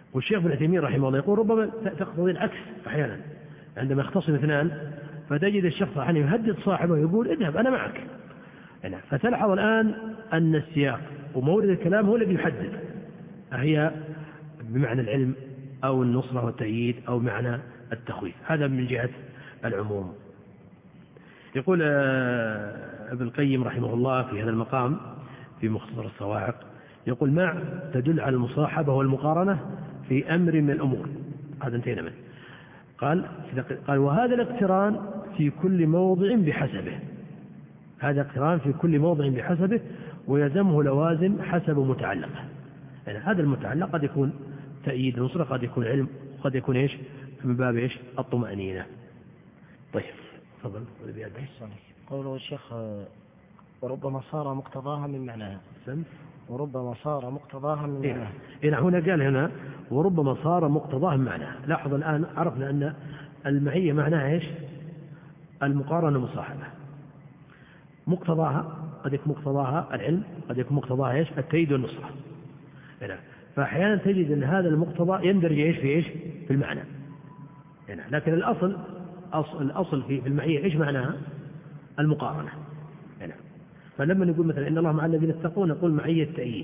والشيخ ابن عثيمين رحمه الله يقول ربما تقتضي العكس أحيانا، عندما يختصم اثنان فتجد الشخص أحيانا يهدد صاحبه ويقول اذهب أنا معك. فتلحظ الآن أن السياق ومورد الكلام هو الذي يحدد أهي بمعنى العلم أو النصرة والتأييد أو معنى التخويف، هذا من جهة العموم. يقول ابن القيم رحمه الله في هذا المقام في مختصر الصواعق، يقول مع تدل على المصاحبة والمقارنة في أمر من الأمور، هذا انتهينا منه. قال وهذا الاقتران في كل موضع بحسبه، هذا اقتران في كل موضع بحسبه ويلزمه لوازم حسب متعلقه. يعني هذا المتعلق قد يكون تأييد نصرة، قد يكون علم، قد يكون إيش من باب إيش الطمأنينة. طيب تفضل. قوله الشيخ وربما صار مقتضاها من معناها، وربما صار مقتضاها من معناها. هنا قال هنا وربما صار مقتضاها من معناها. لاحظ الآن عرفنا أن المعية معناها إيش؟ المقارنة المصاحبة. مقتضاها قد يكون مقتضاها العلم، قد يكون مقتضاها إيش؟ التأييد والنصرة. فأحيانا تجد أن هذا المقتضى يندرج إيش في إيش في المعنى. لكن الأصل في المعية إيش معناها؟ المقارنة. فلما نقول مثلا إن الله مع الذين اتقوا نقول معية التأييد،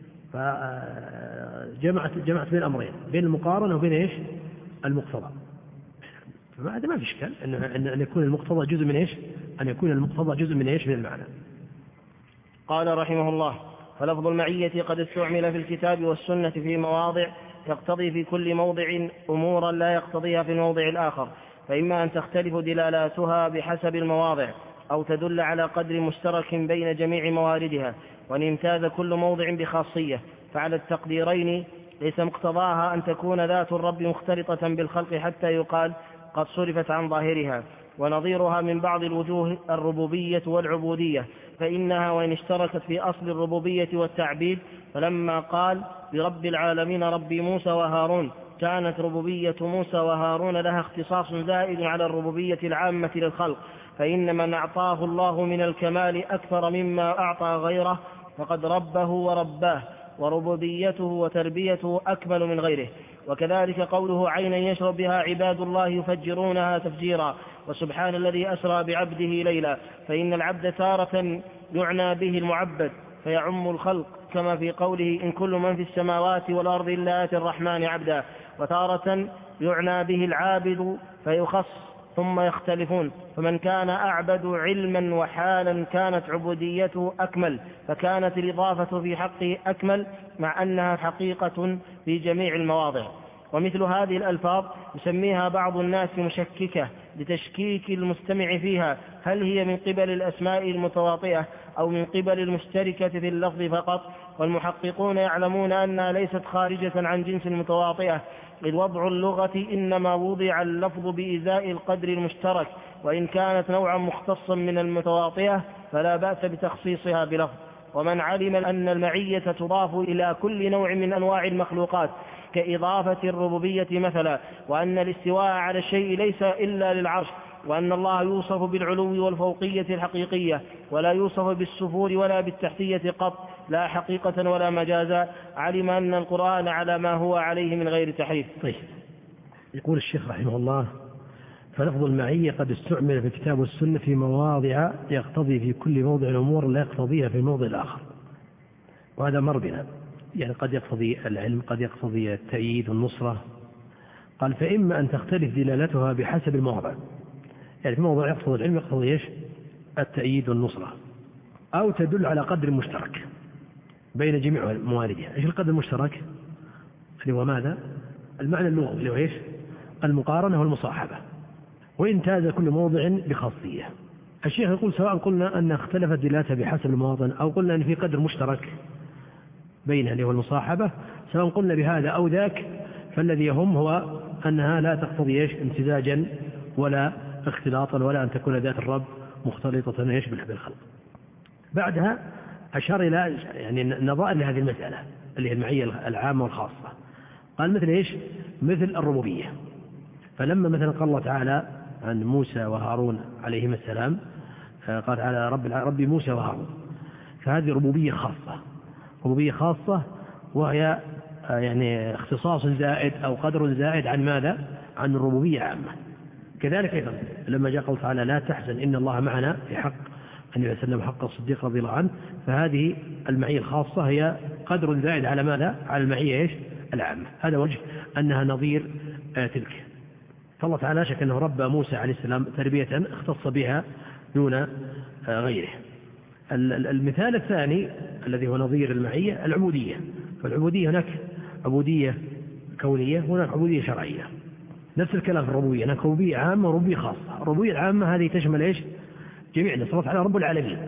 فجمعت بين الأمرين، بين المقارنة وبين إيش المقتضى. فهذا ما في إشكال أن يكون المقتضى جزء من إيش، أن يكون المقتضى جزء من إيش من المعنى. قال رحمه الله فلفظ المعية قد استعمل في الكتاب والسنة في مواضع يقتضي في كل موضع أمورا لا يقتضيها في الموضع الآخر، فإما أن تختلف دلالاتها بحسب المواضع أو تدل على قدر مشترك بين جميع مواردها، وأن يمتاز كل موضع بخاصية. فعلى التقديرين ليس مقتضاها أن تكون ذات الرب مختلطة بالخلق حتى يقال قد صرفت عن ظاهرها، ونظيرها من بعض الوجوه الربوبية والعبودية، فإنها وإن اشتركت في أصل الربوبية والتعبيد، فلما قال برب العالمين ربي موسى وهارون كانت ربوبية موسى وهارون لها اختصاص زائد على الربوبية العامة للخلق، فإن من أعطاه الله من الكمال أكثر مما أعطى غيره فقد ربه ورباه، وربوبيته وتربيته أكمل من غيره. وكذلك قوله عينا يشرب بها عباد الله يفجرونها تفجيرا، وسبحان الذي أسرى بعبده ليلا، فإن العبد تارة يعنى به المعبد فيعم الخلق كما في قوله إن كل من في السماوات والأرض إلا آتي الرحمن عبدا، وتارة يعنى به العابد فيخص ثم يختلفون، فمن كان أعبد علما وحالا كانت عبوديته أكمل، فكانت الإضافة في حقه أكمل مع أنها حقيقة في جميع المواضع. ومثل هذه الألفاظ يسميها بعض الناس مشككة لتشكيك المستمع فيها، هل هي من قبل الأسماء المتواطئة أو من قبل المشتركة في اللفظ فقط؟ والمحققون يعلمون أنها ليست خارجة عن جنس المتواطئة، إذ وضع اللغة إنما وضع اللفظ بإزاء القدر المشترك، وإن كانت نوعا مختصا من المتواطئة فلا بأس بتخصيصها بلفظ. ومن علم أن المعية تضاف إلى كل نوع من أنواع المخلوقات كإضافة الربوبية مثلا، وأن الاستواء على الشيء ليس إلا للعرش، وأن الله يوصف بالعلو والفوقية الحقيقية ولا يوصف بالسفور ولا بالتحتية قط لا حقيقة ولا مجازا، علم أن القرآن على ما هو عليه من غير تحريف. طيب. يقول الشيخ رحمه الله فلفظ المعية قد استعمل في الكتاب والسنة في مواضع يقتضي في كل موضع الأمور لا يقتضيها في الموضع الآخر، وهذا مر بنا، يعني قد يقتضي العلم، قد يقتضي التأييد والنصرة. قال فإما أن تختلف دلالتها بحسب المواضع، يعني في موضع يقتضي العلم يقتضي إيش التأييد والنصرة، أو تدل على قدر مشترك بين جميع مواردها. إيش القدر المشترك؟ اللي هو ماذا؟ المعنى اللغوي اللي هو إيش؟ المقارنة والمصاحبة، ويمتاز كل موضع بخاصية. الشيخ يقول سواء قلنا أن اختلفت دلالتها بحسب المواطن أو قلنا أن في قدر مشترك بينها اللي هو المصاحبة، سواء قلنا بهذا أو ذاك، فالذي يهم هو أنها لا تقتضي إيش امتزاجا ولا اختلاطا ولا أن تكون ذات الرب مختلطة إيش بالخلق. بعدها أشار إلى يعني نظائر لهذه المسألة اللي هي المعية العامة والخاصة. قال مثل إيش؟ مثل الربوبية. فلما مثلا قال الله تعالى عن موسى وهارون عليهما السلام قال تعالى ربي موسى وهارون، فهذه ربوبية خاصة، ربوبية خاصة، وهي يعني اختصاص زائد أو قدر زائد عن ماذا؟ عن الربوبية عامة. كذلك أيضا لما جاء قول تعالى لا تحزن إن الله معنا في حق النبي صلى الله عليه وسلم حق الصديق رضي الله عنه، فهذه المعية الخاصة هي قدر زائد على ماذا؟ على المعية العامة. هذا وجه أنها نظير تلك. فالله تعالى شك أنه رب موسى عليه السلام تربية اختص بها دون غيره. المثال الثاني الذي هو نظير المعية العبودية. فالعبودية هناك عبودية كونية وهناك عبودية شرعية. نفس الكلام في الربوبية، هناك ربوبية عامة وربوبية خاصة. الربوبية العامة هذه تشمل جميع الناس، الله تعالى رب العالمين،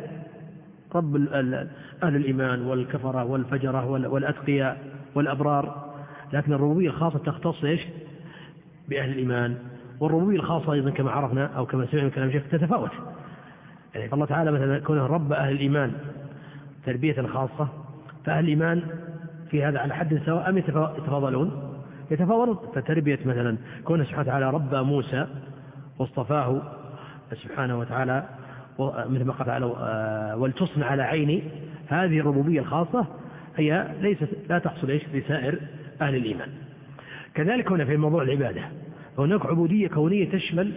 رب أهل الإيمان والكفرة والفجرة والأتقياء والأبرار. لكن الربوبية الخاصة تختص بأهل الإيمان. والربوبية الخاصة أيضا كما عرفنا أو كما سمعنا من كلام الشيخ تتفاوت. يعني فالله تعالى مثلا كونه رب أهل الإيمان تربية خاصة، فأهل الإيمان في هذا على حد سواء أم يتفاضلون؟ يتفاضلون. فتربية مثلا كونه سبحانه وتعالى رب موسى واصطفاه سبحانه وتعالى مثل ما قال تعالى ولتصنع على عيني، هذه الربوبية الخاصة هي لا تحصل لسائر أهل الإيمان. كذلك هنا في موضوع العبادة هناك عبودية كونية تشمل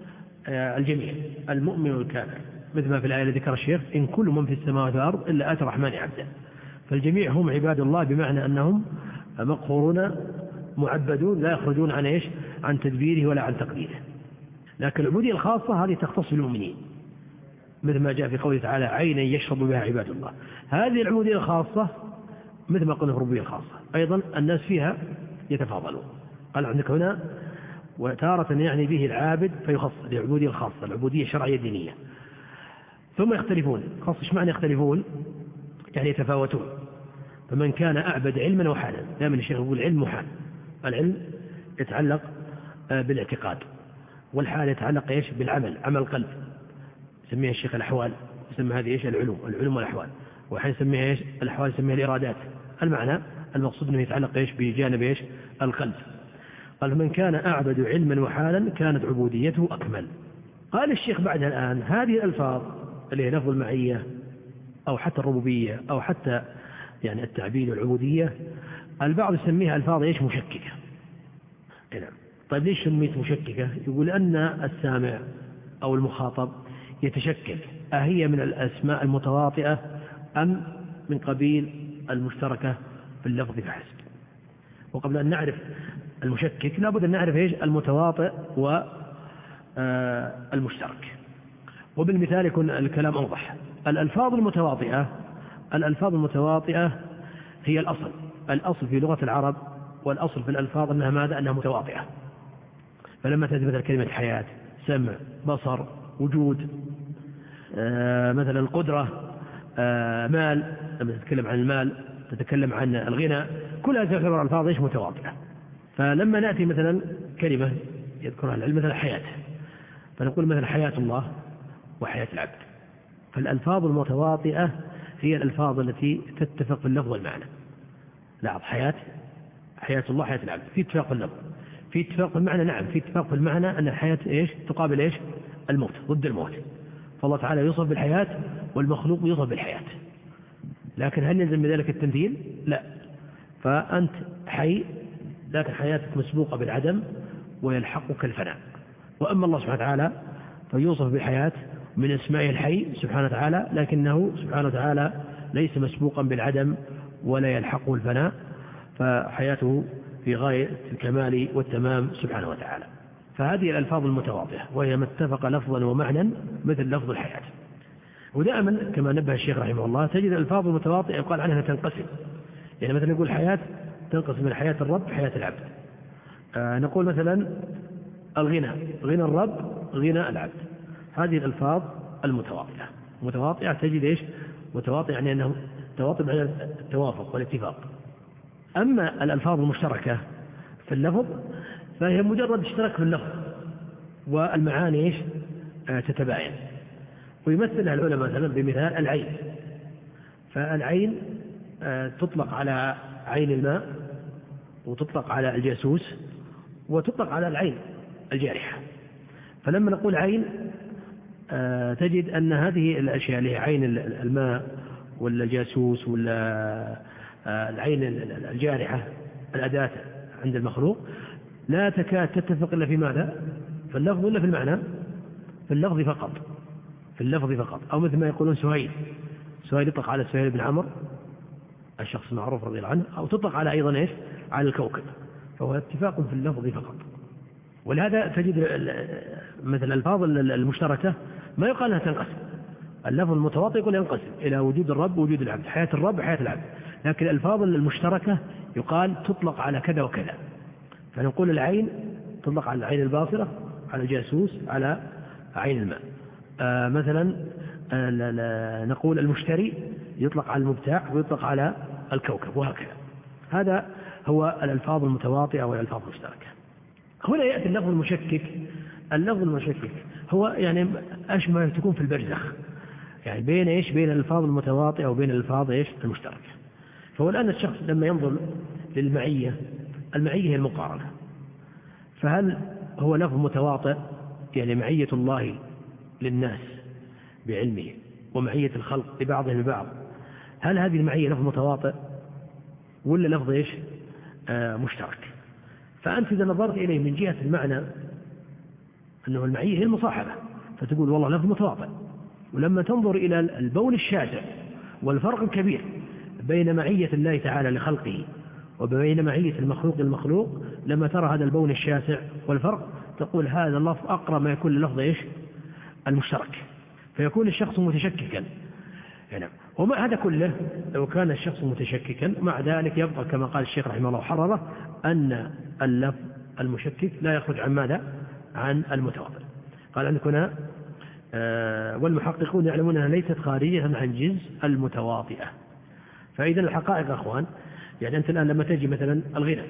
الجميع، المؤمن والكافر، مثل ما في الآية التي ذكر الشيخ إن كل من في السماوات والأرض إلا آتي الرحمن عبدا. فالجميع هم عباد الله بمعنى أنهم مقهورون معبدون لا يخرجون عن تدبيره ولا عن تقديره. لكن العبودية الخاصة هذه تختص بالمؤمنين، مثل ما جاء في قوله تعالى عينا يشرب بها عباد الله. هذه العبودية الخاصة مثل ما قلنا في الربوبية الخاصة أيضا الناس فيها يتفاضلون. قال عندك هنا وتارة يعني به العابد فيخص العبودية الخاصة، العبودية الشرعية الدينية. ثم يختلفون. خاص ايش معنى يختلفون؟ يعني يتفاوتون. فمن كان أعبد علما وحالا، دائما الشيخ يقول علم وحال. العلم يتعلق بالاعتقاد، والحال يتعلق بالعمل، عمل القلب، يسميها الشيخ الأحوال، يسمى هذه العلوم والأحوال. وحين يسميها الأحوال يسميها الإرادات. المعنى المقصود أنه يتعلق بجانب القلب. قال من كان أعبد علما وحالا كانت عبوديته أكمل. قال الشيخ بعدها الآن هذه الألفاظ اللي هي لفظ المعية أو حتى الربوبية أو حتى يعني التعبيد والعبودية، البعض يسميها ألفاظ مشككة. نعم. طيب ليش سميت مشككة؟ يقول أن السامع أو المخاطب يتشكك أهي من الأسماء المتواطئة أم من قبيل المشتركة في اللفظ فحسب. وقبل أن نعرف المشكك لابد أن نعرف المتواطئ والمشترك. وبالمثال يكون الكلام أوضح. الألفاظ المتواطئة هي الأصل في لغة العرب، والأصل في الألفاظ أنها ماذا؟ أنها متواطئة. فلما تأتي مثل كلمة حياة، سمع، بصر، وجود، مثلا القدرة، مال، لما تتكلم عن المال تتكلم عن الغنى، كل هذه تعتبر ألفاظ متواطئة. فلما نأتي مثلا كلمة يذكرها العلم مثلا حياة، فنقول مثلا حياة الله وحياة العبد. فالألفاظ المتواطئة هي الألفاظ التي تتفق في اللفظ والمعنى. لاحظ حياة الله، حياة العبد، في اتفاق في اللفظ، في اتفاق في المعنى. نعم في اتفاق في المعنى أن الحياة تقابل الموت، ضد الموت. فالله تعالى يوصف بالحياة والمخلوق يوصف بالحياة. لكن هل يلزم بذلك التمثيل؟ لا. فأنت حي لكن حياتك مسبوقة بالعدم ويلحقك الفناء. وأما الله سبحانه وتعالى فيوصف بالحياة من اسمائه الحي سبحانه وتعالى، لكنه سبحانه وتعالى ليس مسبوقا بالعدم ولا يلحقه الفناء، فحياته في غاية الكمال والتمام سبحانه وتعالى. فهذه الألفاظ المتواضعة وهي ما اتفق لفظا ومعنى مثل لفظ الحياة. ودائما كما نبه الشيخ رحمه الله تجد الألفاظ المتواضعة يقال عنها تنقسم. يعني مثلا نقول حياة تنقسم من حياة الرب حياة العبد. نقول مثلا الغنى، غنى الرب، غنى العبد. هذه الألفاظ المتواضعة. متواضعة تجد متواضع يعني أنه تواطئ على التوافق والاتفاق. أما الألفاظ المشتركة في اللفظ فهي مجرد اشتراك في اللفظ والمعاني تتباين. ويمثلها العلماء مثلا بمثال العين. فالعين تطلق على عين الماء، وتطلق على الجاسوس، وتطلق على العين الجارحة. فلما نقول عين تجد أن هذه الأشياء اللي هي عين الماء والجاسوس والعين الجارحة الأداة عند المخلوق لا تكاد تتفق إلا في ماذا؟ في اللفظ ولا في المعنى؟ في اللفظ فقط، في اللفظ فقط. أو مثل ما يقولون سهيل يطلق على سهيل بن عمرو الشخص المعروف رضي الله عنه، أو تطلق على أيضا إيش؟ على الكوكب، فهو اتفاق في اللفظ فقط. ولهذا تجد مثل الألفاظ المشتركة ما يقال أنها تنقسم، اللفظ المتواطئ يقول ينقسم إلى وجود الرب ووجود العبد، حياة الرب وحياة العبد، لكن الألفاظ المشتركة يقال تطلق على كذا وكذا. فنقول العين تطلق على العين الباصرة، على الجاسوس، على عين الماء. مثلا نقول المشتري يطلق على المبتاع ويطلق على الكوكب، وهكذا. هذا هو الألفاظ المتواطئة والألفاظ المشتركة. هنا يأتي اللفظ المشكك. اللفظ المشكك هو يعني أشبه تكون في البرزخ، يعني بين إيش؟ بين الألفاظ المتواطئة وبين الألفاظ إيش؟ المشتركة. فهو الآن الشخص لما ينظر للمعية، المعية هي المقارنة، فهل هو لفظ متواطئ يعني معية الله للناس بعلمه ومعية الخلق لبعضهم ببعض، هل هذه المعية لفظ متواطئ ولا لفظ إيش؟ مشترك؟ فأنت إذا نظرت إليه من جهة المعنى أنه المعية هي المصاحبة، فتقول والله لفظ متواطئ. ولما تنظر إلى البون الشاسع والفرق الكبير بين معية الله تعالى لخلقه وبين معية المخلوق للمخلوق، لما ترى هذا البون الشاسع والفرق تقول هذا اللفظ أقرب ما يكون للفظ إيش؟ المشترك، فيكون الشخص متشككا. يعني ومع هذا كله لو كان الشخص متشككا مع ذلك يبقى كما قال الشيخ رحمه الله وحرره أن اللفظ المشكك لا يخرج عن ماذا؟ عن المتواطئ. قال عندك هنا والمحققون يعلمون أنها ليست خارجة عن جنس المتواطئة. فإذا الحقائق أخوان، يعني أنت الآن لما تجي مثلا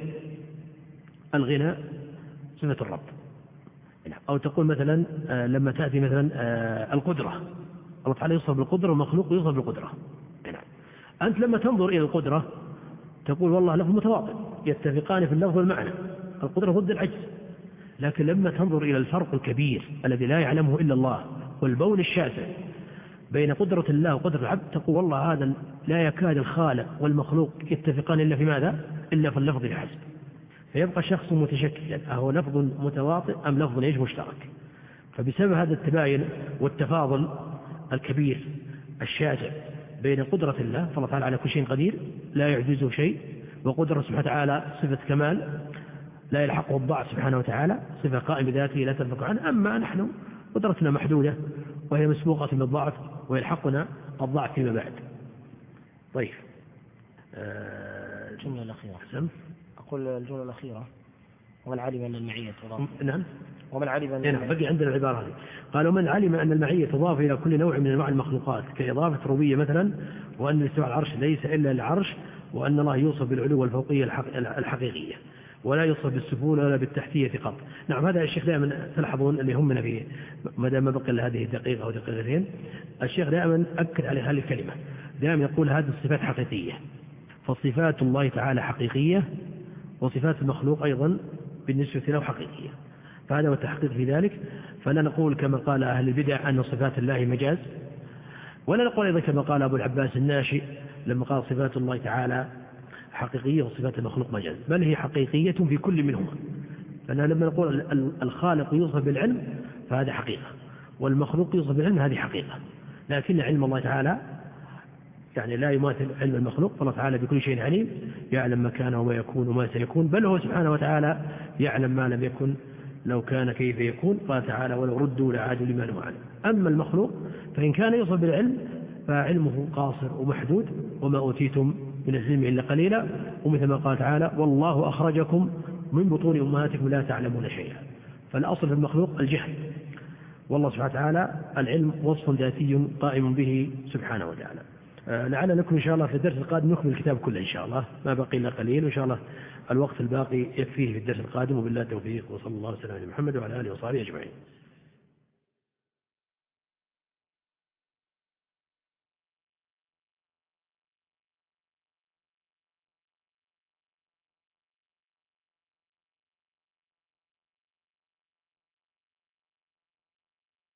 الغنى صفة الرب، أو تقول مثلا لما تأتي مثلا القدرة، الله تعالى يوصف بالقدرة ومخلوق يوصف بالقدرة. أنت لما تنظر إلى القدرة تقول والله لفظ متواطئ يتفقان في اللفظ والمعنى، القدرة ضد العجز. لكن لما تنظر إلى الفرق الكبير الذي لا يعلمه إلا الله والبون الشاسع بين قدرة الله وقدرة العبد، تقول والله هذا لا يكاد الخالق والمخلوق يتفقان إلا في ماذا؟ إلا في اللفظ الحسب. فيبقى شخص متشككا أهو لفظ متواطئ أم لفظ إيش؟ مشترك. فبسبب هذا التباين والتفاضل الكبير الشاسع بين قدرة الله، فالله تعالى على كل شيء قدير لا يعجزه شيء، وقدرة سبحانه وتعالى صفة كمال لا يلحقه الضعف سبحانه وتعالى، صفة قائمة بذاته لا تنفك عنه. أما نحن قدرتنا محدودة وهي مسبوقة بالضعف ويلحقنا الضعف فيما بعد. طيب الجملة الأخيرة أقول الجملة الأخيرة ومن علم أن المعية تضاف. نعم، ومن علم أن بقي عندنا العبارة هذه. قال ومن علم أن المعية تضاف إلى كل نوع من أنواع المخلوقات كإضافة ربوبية مثلا، وأن استواء العرش ليس إلا العرش، وأن الله يوصف بالعلو والفوقية الحقيقية ولا يوصف بالسفول ولا بالتحتية قط. نعم، هذا الشيخ دائما تلاحظون اللي همنا فيه ما دام بقي إلا هذه دقيقة أو دقيقتين، الشيخ دائما أكد على هذه الكلمة، دائما يقول هذه الصفات حقيقية، فصفات الله تعالى حقيقية وصفات المخلوق أيضا بالنسبة له حقيقية. فهذا هو التحقيق في ذلك. فلا نقول كما قال أهل البدع أن صفات الله مجاز، ولا نقول أيضا كما قال أبو العباس الناشئ لما قال صفات الله تعالى حقيقية وصفات المخلوق مجاز، بل هي حقيقية في كل منهما. فأنا لما نقول الخالق يوصف بالعلم فهذا حقيقة، والمخلوق يوصف بالعلم هذه حقيقة، لكن علم الله تعالى يعني لا يماثل علم المخلوق، فالله تعالى بكل شيء عليم، يعلم ما كان وما يكون وما سيكون، بل هو سبحانه وتعالى يعلم ما لم يكن لو كان كيف يكون. قال تعالى ولو ردوا لعادوا لما نهوا عنه. أما المخلوق فإن كان يوصف بالعلم فعلمه قاصر ومحدود، وما أوتيتم من العلم إلا قليلا، ومثل ما قال تعالى والله أخرجكم من بطون أمهاتكم لا تعلمون شيئا. فالأصل في المخلوق الجهل، والله سبحانه وتعالى العلم وصف ذاتي قائم به سبحانه وتعالى. لعل لكم إن شاء الله في الدرس القادم نكمل الكتاب كله إن شاء الله، ما بقي إلا قليل، وإن شاء الله الوقت الباقي يكفيه في الدرس القادم، وبالله التوفيق، وصلى الله وسلم على محمد وعلى آله وصحبه أجمعين.